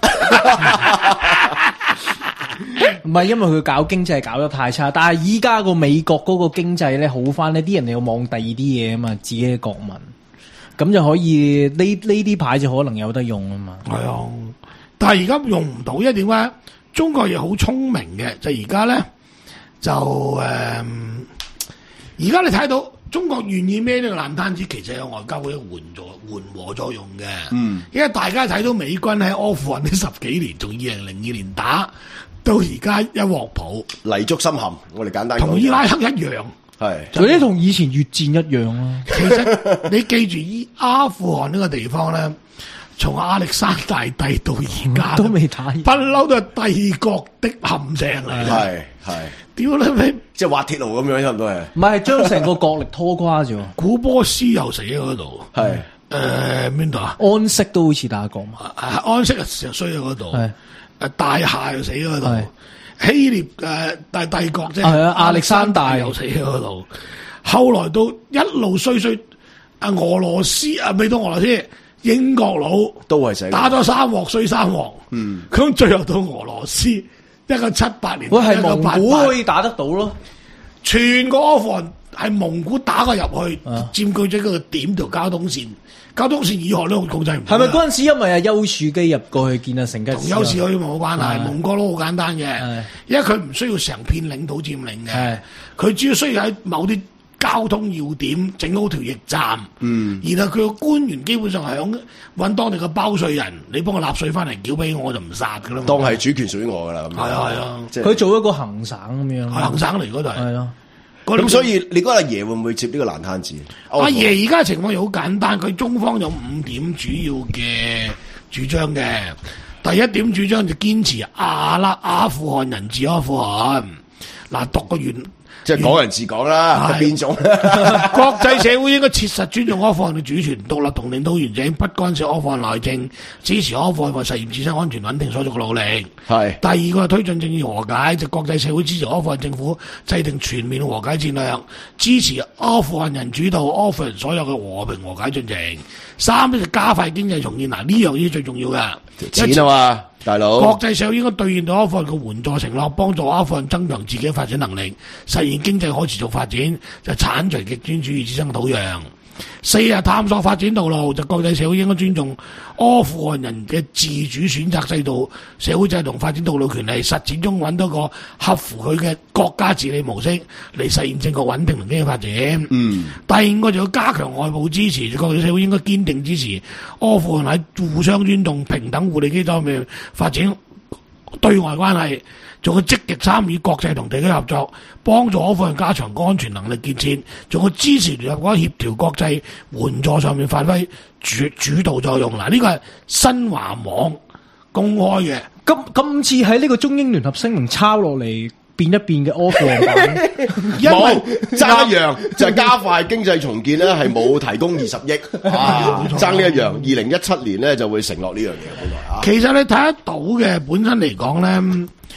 唔係因為佢搞經濟搞得太差，但係依家個美國嗰個經濟咧好翻呢，啲人又望第二啲嘢啊嘛，自己嘅國民，咁就可以呢呢啲牌就可能有得用啊嘛。係啊，
但係而家用唔到，因為點解？中國亦好聰明嘅，就而家咧就誒，而、呃、家你睇到中國願意孭呢個爛攤子，其實有外交會緩助緩和作用嘅。嗯，因為大家睇到美軍喺阿富汗呢十幾年，從二零零二年打到而家一鑊泡，
泥足深陷。我哋簡單
同伊拉克一樣，
係
嗰啲同以前越戰一樣啊。
其實你記住，伊阿富汗呢個地方咧，從亞歷山大帝到而家
都未打，
不嬲都係帝國的陷阱嚟。
係係，
屌你咪
即係挖鐵路咁樣，差唔多係。
唔係將成個國力拖垮咗。
古波斯又死喺嗰度，
係
誒邊度啊？
安息都好似打過嘛。
安息啊，成日衰喺嗰度。係誒大夏又死喺嗰度。
係
希臘誒大帝國即係
係啊，亞歷山大
又死喺嗰度。後來到一路衰衰，啊俄羅斯啊未到俄羅斯。英國佬
都係死，
打咗三鑊衰三鑊，嗯，咁最後到俄羅斯一個七八年，
喂係蒙古可以打得到咯，
全個阿富汗係蒙古打過入去，
啊、
佔據咗嗰個點條交通線，交通線以外都控制唔到。
係咪嗰陣時因為阿丘處機入過去見阿成吉思？
同丘處機冇關係，
的
蒙古佬好簡單嘅，的因為佢唔需要成片領土佔領嘅，佢的只要需要喺某啲交通要點整好條驛站，嗯，然後佢個官員基本上係響揾當地嘅包稅人，你幫我納稅翻嚟繳俾我，我就唔殺噶啦。
當係主權屬於我噶啦，咁
係啊係啊，
佢、就是、做一個行省咁樣，
行省嚟嗰度係
咯。
咁所以你覺得阿爺會唔會接呢個爛攤子？
阿爺而家情況又好簡單，佢中方有五點主要嘅主張嘅。第一點主張就堅持阿拉阿富汗人治阿富汗，嗱讀個原。
即係港人治港啦，係邊種？
國際社會應該切實尊重阿富汗嘅主權、獨立同領土完整，不干涉阿富汗內政，支持阿富汗為實現自身安全穩定所做嘅努力。係是第二個係推進政治和解，就國際社會支持阿富汗政府制定全面和解戰略，支持阿富汗人主導阿富汗所有嘅和平和解進程。三咧就加快經濟重建，嗱呢樣嘢最重要嘅
錢啊嘛。大佬，
國際社會應該兌現到阿富汗嘅援助承諾，幫助阿富汗增強自己嘅發展能力，實現經濟可持續發展，就剷除極端主義滋生土壤。四啊，探索發展道路，就國際社會應該尊重阿富汗人嘅自主選擇制度、社會制度同發展道路權利，實踐中揾到個合乎佢嘅國家治理模式嚟實現政局穩定同經濟發展。嗯，第五個就要加強外部支持，國際社會應該堅定支持阿富汗喺互相尊重、平等互利基礎上面發展對外關係。仲要積極參與國際同地區合作，幫助阿富汗加強安全能力建設，仲要支持聯合國協調國際援助上面發揮主主導作用。嗱，呢個係新華網公開嘅。
今今次喺呢個中英聯合聲明抄落嚟變一變嘅阿富汗版，
冇爭一樣就係加快經濟重建咧，係冇提供二十億，爭呢一樣。二零一七年咧就會承諾呢樣嘢。本來啊，
其實你睇得到嘅本身嚟講咧。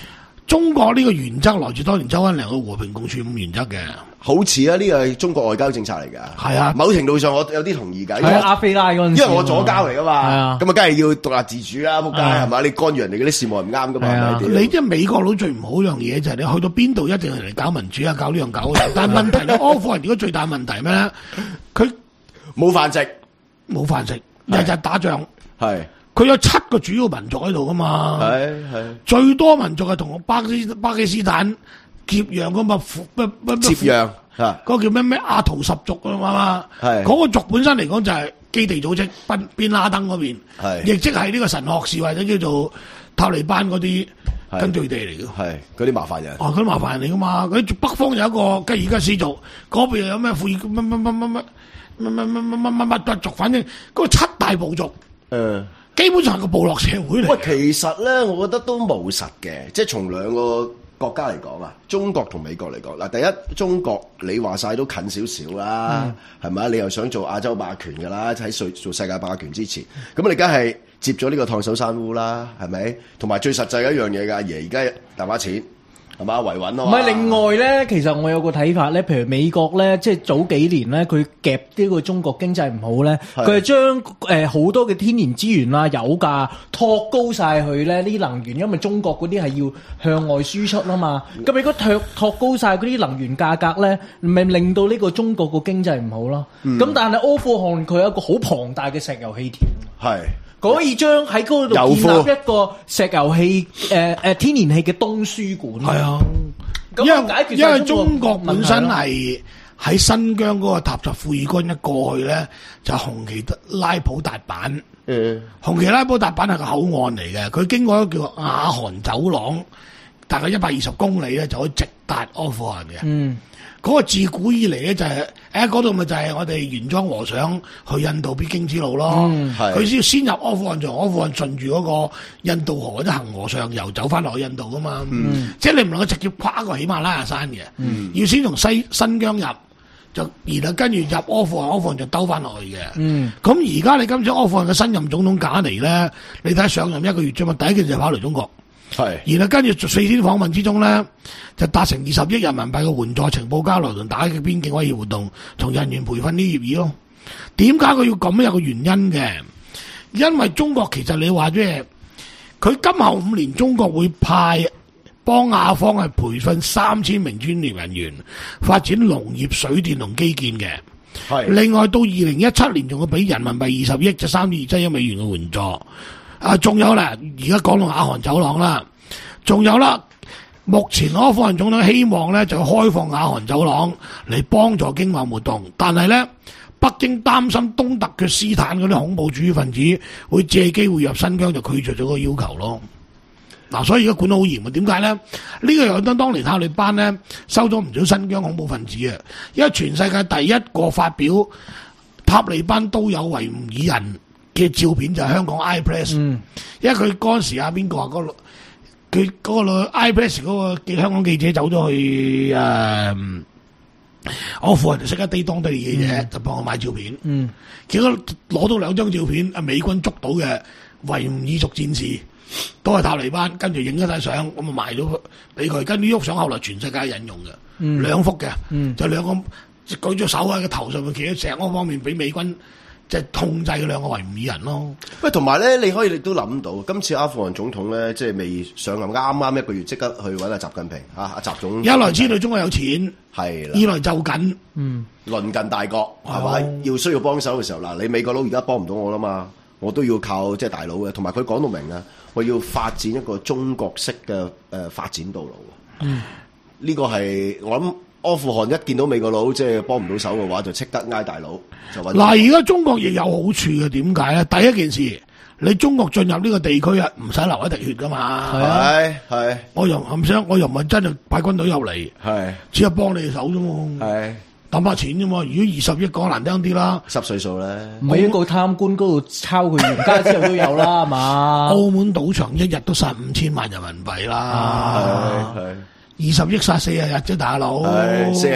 中國呢個原則來自當年周恩來嘅和平共處五原則嘅。
好似啊，呢個係中國外交政策嚟㗎。
係啊，
某程度上我有啲同意㗎。
喺阿菲拉嗰陣時，
因為我左膠嚟㗎嘛，
係啊，
咁啊，梗係要獨立自主啦，仆街係嘛？你干預人哋嗰啲事務係唔啱㗎嘛？係咪
你即係美國佬最唔好一樣嘢就係你去到邊度一定係嚟搞民主啊，搞呢樣搞嗰樣。但係問題咧，阿富汗如果最大問題咩咧？佢
冇飯食，
冇飯食，日日打仗。
係。
佢有七個主要民族喺度噶嘛，
係係
最多民族係同巴基巴基斯坦接壤噶嘛，乜乜
接壤
嗰個叫咩咩阿圖什族啊嘛，
係
嗰個族本身嚟講就係基地組織賓邊拉登嗰邊，
係
亦即係呢個神學士或者叫做塔利班嗰啲根據地嚟嘅，
係嗰啲麻煩人。
哦，嗰啲麻煩人嚟噶嘛，佢北方有一個吉爾吉斯族，嗰邊又有咩庫爾乜乜乜乜乜乜乜乜乜乜乜乜族，反正嗰個七大部族，
嗯。
基本上係個部落社會嚟。
喂，其實咧，我覺得都務實嘅，即係從兩個國家嚟講啊，中國同美國嚟講嗱，第一中國你話晒都近少少啦，係咪、嗯？你又想做亞洲霸權㗎啦，喺做做世界霸權之前，咁你梗係接咗呢個燙手山芋啦，係咪？同埋最實際一樣嘢㗎，阿爺而家大把錢。係嘛維穩咯？
唔係，另外咧，其實我有個睇法咧，譬如美國咧，即係早幾年咧，佢夾呢個中國經濟唔好咧，佢係將誒好多嘅天然資源啦、油價托高晒佢咧，呢啲能源，因為中國嗰啲係要向外輸出啊嘛。咁如果托托高晒嗰啲能源價格咧，咪令到呢個中國個經濟唔好咯。咁、嗯、但係阿富汗佢有一個好龐大嘅石油氣田，係。可以將喺嗰度建立一個石油氣誒誒天然氣嘅東輸管。係啊，
因為解決因為中國本身係喺新疆嗰個塔什庫爾干一過去咧，就紅旗拉普達版。嗯，紅旗拉普達版係個口岸嚟嘅，佢經過一個叫雅汗走廊，大概一百二十公里咧，就可以直達阿富汗嘅。嗯。嗰個自古以嚟咧就係誒嗰度咪就係我哋玄奘和尚去印度必經之路咯，佢先、嗯、先入阿富汗，從阿富汗順住嗰個印度河或者恒河上游走翻落去印度噶嘛，嗯、即係你唔能夠直接跨過喜馬拉雅山嘅，嗯、要先從西新疆入，就然後跟住入阿富汗，阿富汗就兜翻落去嘅。咁而家你今次阿富汗嘅新任總統賈尼咧，你睇上任一個月啫嘛，第一件事就跑嚟中國。係，然後跟住四天訪問之中咧，就達成二十億人民幣嘅援助情報交流同打擊邊境威脅活動，同人員培訓啲協議咯。點解佢要咁？有個原因嘅，因為中國其實你話即係，佢今後五年中國會派幫亞方係培訓三千名專業人員，發展農業、水電同基建嘅。係，另外到二零一七年仲會俾人民幣二十億，即係三點二七億美元嘅援助。啊，仲有啦，而家講到雅汗走廊啦，仲有啦，目前阿富汗總統希望咧就開放雅汗走廊嚟幫助經貿活動，但係咧北京擔心東突厥斯坦嗰啲恐怖主義分子會借機會入新疆，就拒絕咗個要求咯。嗱、啊，所以而家管得好嚴啊，點解咧？呢、這個又當當年塔利班咧收咗唔少新疆恐怖分子啊，因為全世界第一個發表塔利班都有維吾爾人嘅照片就係香港 iPress，、嗯、因為佢嗰陣時啊邊個啊嗰佢嗰個 iPress 嗰個嘅香港記者走咗去誒、呃，我附人就識一啲當地嘅嘢，嗯、就幫我買照片。嗯，結果攞到兩張照片，啊美軍捉到嘅維吾爾族戰士都係塔利班，跟住影咗晒相，咁啊賣咗俾佢，跟住喐相後來全世界引用嘅，嗯、兩幅嘅，嗯、就兩個舉咗手喺個頭上面，企喺石安方面俾美軍。即係控制兩個維吾爾人咯。
喂，同埋咧，你可以亦都諗到，今次阿富汗總統咧，即係未上任啱啱一個月，即刻去揾阿習近平啊，阿習總。一來知道中國有錢，係啦；二來就緊，嗯，鄰近大國係咪、哦？要需要幫手嘅時候，嗱，你美國佬而家幫唔到我啦嘛，我都要靠即係大佬嘅。同埋佢講到明啊，我要發展一個中國式嘅誒、呃、發展道路。嗯，呢個係我諗。阿富汗一見到美國佬即係幫唔到手嘅話，就即刻嗌大佬就揾。嗱，而家中國亦有好處嘅，點解咧？第一件事，你中國進入呢個地區啊，唔使流一滴血噶嘛。係係，我又唔想，我又唔係真係派軍隊入嚟，係只係幫你手啫嘛。係抌下錢啫嘛。如果二十億講難聽啲啦，濕歲數咧，
每一個貪官嗰度抄佢原價之後都有啦，係嘛？
澳門賭場一日都殺五千萬人民幣啦。係係。二十億殺四十日啫，大佬。係四十日，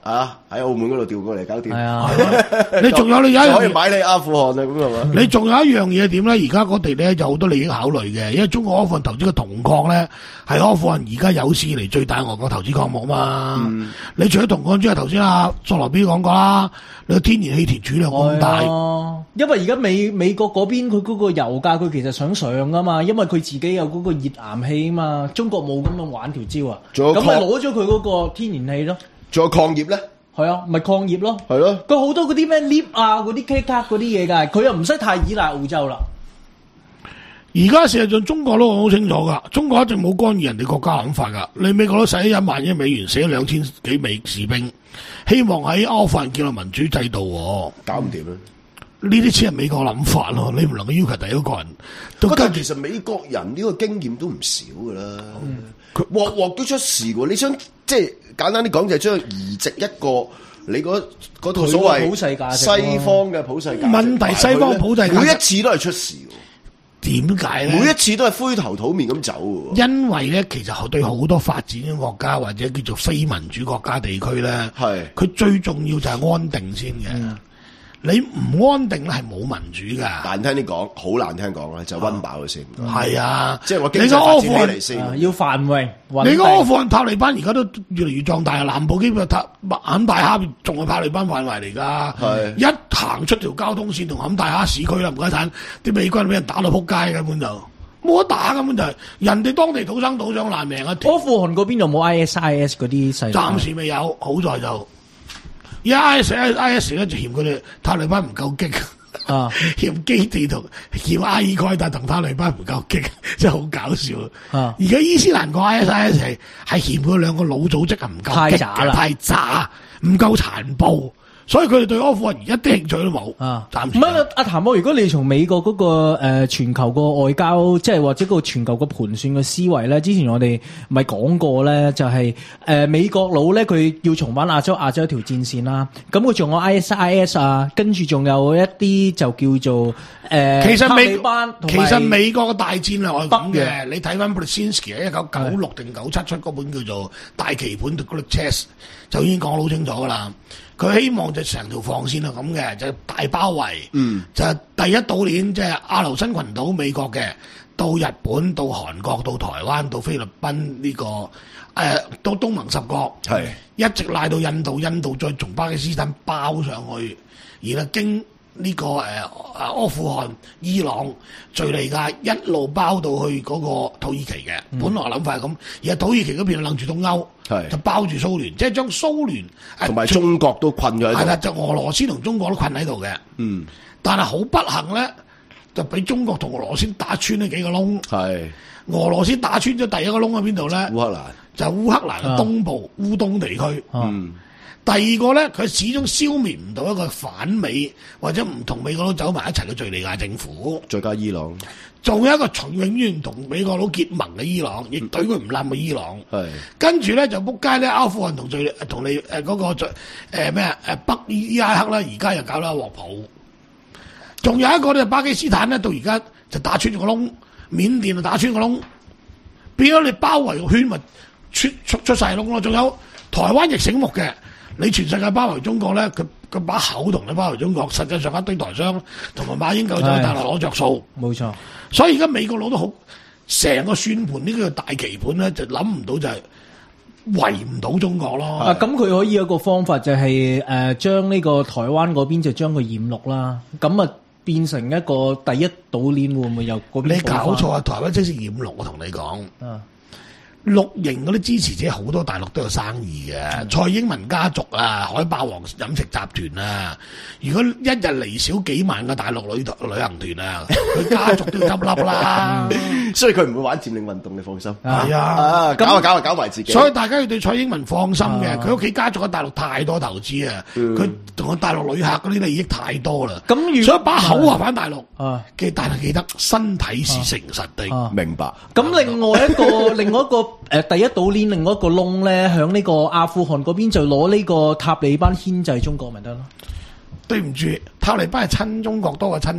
啊喺澳門嗰度調過嚟搞掂。
係啊，
你仲有你有一樣
可以買你阿富汗啊咁係嘛？
你仲有一樣嘢點咧？而家嗰地咧有好多利益考慮嘅，因為中國阿富汗投資嘅銅礦咧係阿富汗而家有史以嚟最大外國投資項目嘛。嗯、你除咗銅礦之外，頭先阿索羅比講過啦，你個天然氣田儲量咁大，
因為而家美美國嗰邊佢嗰個油價佢其實想上噶嘛，因為佢自己有嗰個熱岩氣啊嘛，中國冇咁樣玩條招啊，咁咪攞咗佢嗰個天然氣咯。
仲有礦業咧？
係啊，咪礦業咯。
係咯，
佢好多嗰啲咩 lift 啊，嗰啲 K 卡嗰啲嘢㗎，佢又唔使太依賴澳洲啦。
而家事實上中國都好清楚噶，中國一直冇干預人哋國家諗法噶。你美國都使咗一萬億美元，死咗兩千幾美士兵，希望喺阿富汗建立民主制度，
搞唔掂啊！
呢啲先係美國諗法咯，你唔能夠要求第一個人。
但其實美國人呢個經驗都唔少噶啦，佢鑊鑊都出事喎。你想即係簡單啲講，就係將移植一個你嗰嗰套所謂
普世價值
西方嘅普世價值
問題，西方普世價值
每一次都係出事。
點解咧？
每一次都係灰頭土面咁走喎。
因為咧，其實對好多發展嘅國家或者叫做非民主國家地區咧，係佢最重要就係安定先嘅。嗯你唔安定咧係冇民主噶，
難聽啲講，好難聽講咧，就溫飽佢先。
係啊，
即係我經濟發展起嚟先，
要繁榮。
你個阿富汗塔利班而家都越嚟越壯大啊！南部基本塔坎大哈仲係塔利班範圍嚟㗎，一行出條交通線同坎大哈市區啦，唔該曬，啲美軍俾人打到撲街，根本就冇得打，根本就係人哋當地土生土長爛命啊！
阿富汗嗰邊有冇 I S I S 嗰啲勢力？
暫時未有，好在就。而家 I S I S 咧就嫌佢哋塔利班唔夠激，啊，嫌基地同嫌阿爾蓋達同塔利班唔夠激，真係好搞笑。啊！而家伊斯蘭國 I S I S 係係嫌佢兩個老組織係唔夠激，
太渣啦，
太渣，唔夠殘暴。所以佢哋對阿富汗一啲興趣都冇啊！暫時唔
係阿譚哥，如果你從美國嗰、那個誒、呃、全球個外交，即係或者個全球個盤算嘅思維咧，之前我哋咪講過咧，就係、是、誒、呃、美國佬咧，佢要重返亞洲亞洲一條戰線啦。咁佢仲有 I S I S 啊，跟住仲有一啲就叫做誒、呃、
其實美
班
其實美國嘅大戰略係咁嘅。你睇翻 Brzezinski 喺一九九六定九七出嗰本叫做《大棋盤 The Great Chess》，就已經講得好清楚噶啦。佢希望就成條防線係咁嘅，就大包圍，嗯、就第一島鏈即係阿留申群島美國嘅，到日本、到韓國、到台灣、到菲律賓呢、這個誒、呃，到東盟十國，係一直賴到印度，印度再從巴基斯坦包上去，然後經呢、這個誒、呃、阿富汗、伊朗、敍利亞一路包到去嗰個土耳其嘅。嗯、本來諗法係咁，而係土耳其嗰邊楞住東歐。係就包住蘇聯，即係將蘇聯
同埋中國都困咗喺度。係啦，
就俄羅斯同中國都困喺度嘅。嗯，但係好不幸咧，就俾中國同俄羅斯打穿呢幾個窿。係俄羅斯打穿咗第一個窿喺邊度咧？烏克蘭就烏克蘭嘅東部烏、啊、東地區。嗯，第二個咧，佢始終消滅唔到一個反美或者唔同美國佬走埋一齊嘅敘利亞政府。
再加伊朗。
仲有一個永遠同美國佬結盟嘅伊朗，亦對佢唔冧嘅伊朗。係跟住咧就仆街咧，阿富汗同敘同你誒嗰、呃那個誒咩啊誒北伊拉克咧，而家又搞到一鑊泡。仲有一個咧，巴基斯坦咧，到而家就打穿咗個窿，緬甸就打穿個窿，變咗你包圍個圈咪出出出晒窿咯。仲有台灣亦醒目嘅，你全世界包圍中國咧，佢佢把口同你包圍中國，實際上一堆台商同埋馬英九就喺大陸攞着數。冇錯。所以而家美國佬都好，成個算盤呢個大棋盤咧，就諗唔到就係圍唔到中國咯。
啊，咁佢可以有一個方法就係誒將呢個台灣嗰邊就將佢染綠啦，咁啊變成一個第一島鏈，會唔會有嗰邊？
你搞錯啊！台灣即使染綠，我同你講。啊綠營嗰啲支持者好多大陸都有生意嘅，嗯、蔡英文家族啊，海霸王飲食集團啊，如果一日嚟少幾萬個大陸旅旅行團啊，佢家族都要執笠啦。
所以佢唔會玩佔領運動，你放心。
係啊，
啊搞啊搞啊搞埋自己。
所以大家要對蔡英文放心嘅，佢屋企家族喺大陸太多投資啊，佢同個大陸旅客嗰啲利益太多啦。咁、嗯、所以把口話返大陸，記、啊、但係記得身體是誠實的，
啊、明白。
咁另外一個另外一個。誒，第一島鏈另外一個窿咧，響呢個阿富汗嗰邊就攞呢個塔利班牽制中國咪得咯？
對唔住，塔利班係親中國多過親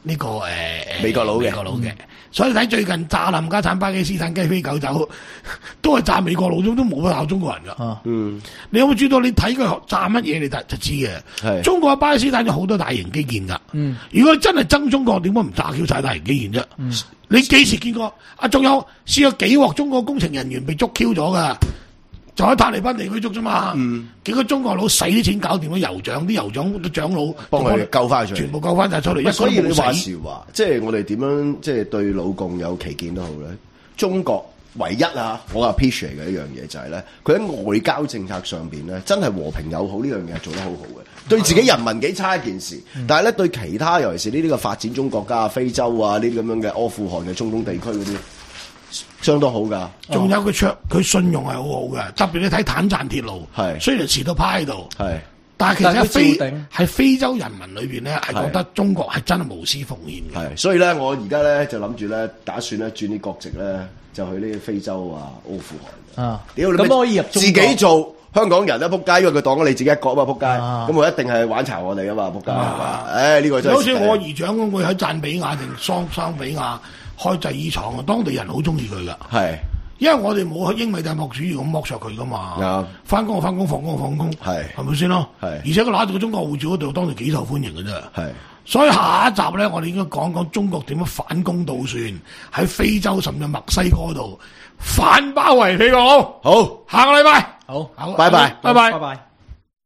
呢、這個誒、呃、
美國佬嘅
美國佬嘅。所以睇最近炸冧家產巴基斯坦雞飛狗走，都係炸美國佬，都都冇乜鬧中國人噶。
嗯，
你有冇知道？你睇佢炸乜嘢，你就就知嘅。
係
中國嘅巴基斯坦有好多大型基建噶。
嗯，
如果你真係憎中國，點解唔炸 Q 晒大型基建啫？嗯、你幾時見過？啊，仲有試過幾鑊中國工程人員被捉 Q 咗噶？就喺塔利班地區捉啫嘛，嗯、幾個中國佬使啲錢搞掂咗酋長，啲酋長啲長老
幫佢救翻出嚟，
全部救翻晒出嚟。
所以你話時話，即係我哋點樣即係對老共有歧見都好咧。中國唯一啊，我 appreciate 嘅一樣嘢就係咧，佢喺外交政策上邊咧，真係和平友好呢樣嘢做得好好嘅。對自己人民幾差一件事，嗯、但係咧對其他尤其是呢啲嘅發展中國家、非洲啊呢啲咁樣嘅阿富汗嘅中東地區嗰啲。相當好噶，
仲有佢卓佢信用係好好嘅，特別你睇坦贊鐵路，
係
雖然遲到趴喺度，
係，
但係其實非喺非洲人民裏邊咧係覺得中國係真係無私奉獻嘅。
係，所以咧我而家咧就諗住咧打算咧轉啲國籍咧就去呢啲非洲啊、阿富汗
啊，
屌你
咁可以入中國
自己做香港人啦，仆街，因為佢當咗你自己一國啊嘛，仆街，
啊
咁我一定係玩巢我哋噶嘛，仆街係嘛？誒呢個真係
好似我姨丈咁，佢喺贊比亞定桑桑比亞開製衣廠啊，當地人好中意佢噶。
係。
因為我哋冇英美帝國主義咁剝削佢噶嘛，翻工就翻工，放工就放工，係係咪先咯？係，而且佢攞住個中國護照嗰度，當時幾受歡迎嘅啫。係，所以下一集咧，我哋應該講講中國點樣反攻倒算，喺非洲甚至墨西哥度反包圍美國佬。好，下個禮拜，
好，
好，
拜拜，
拜拜，
拜拜。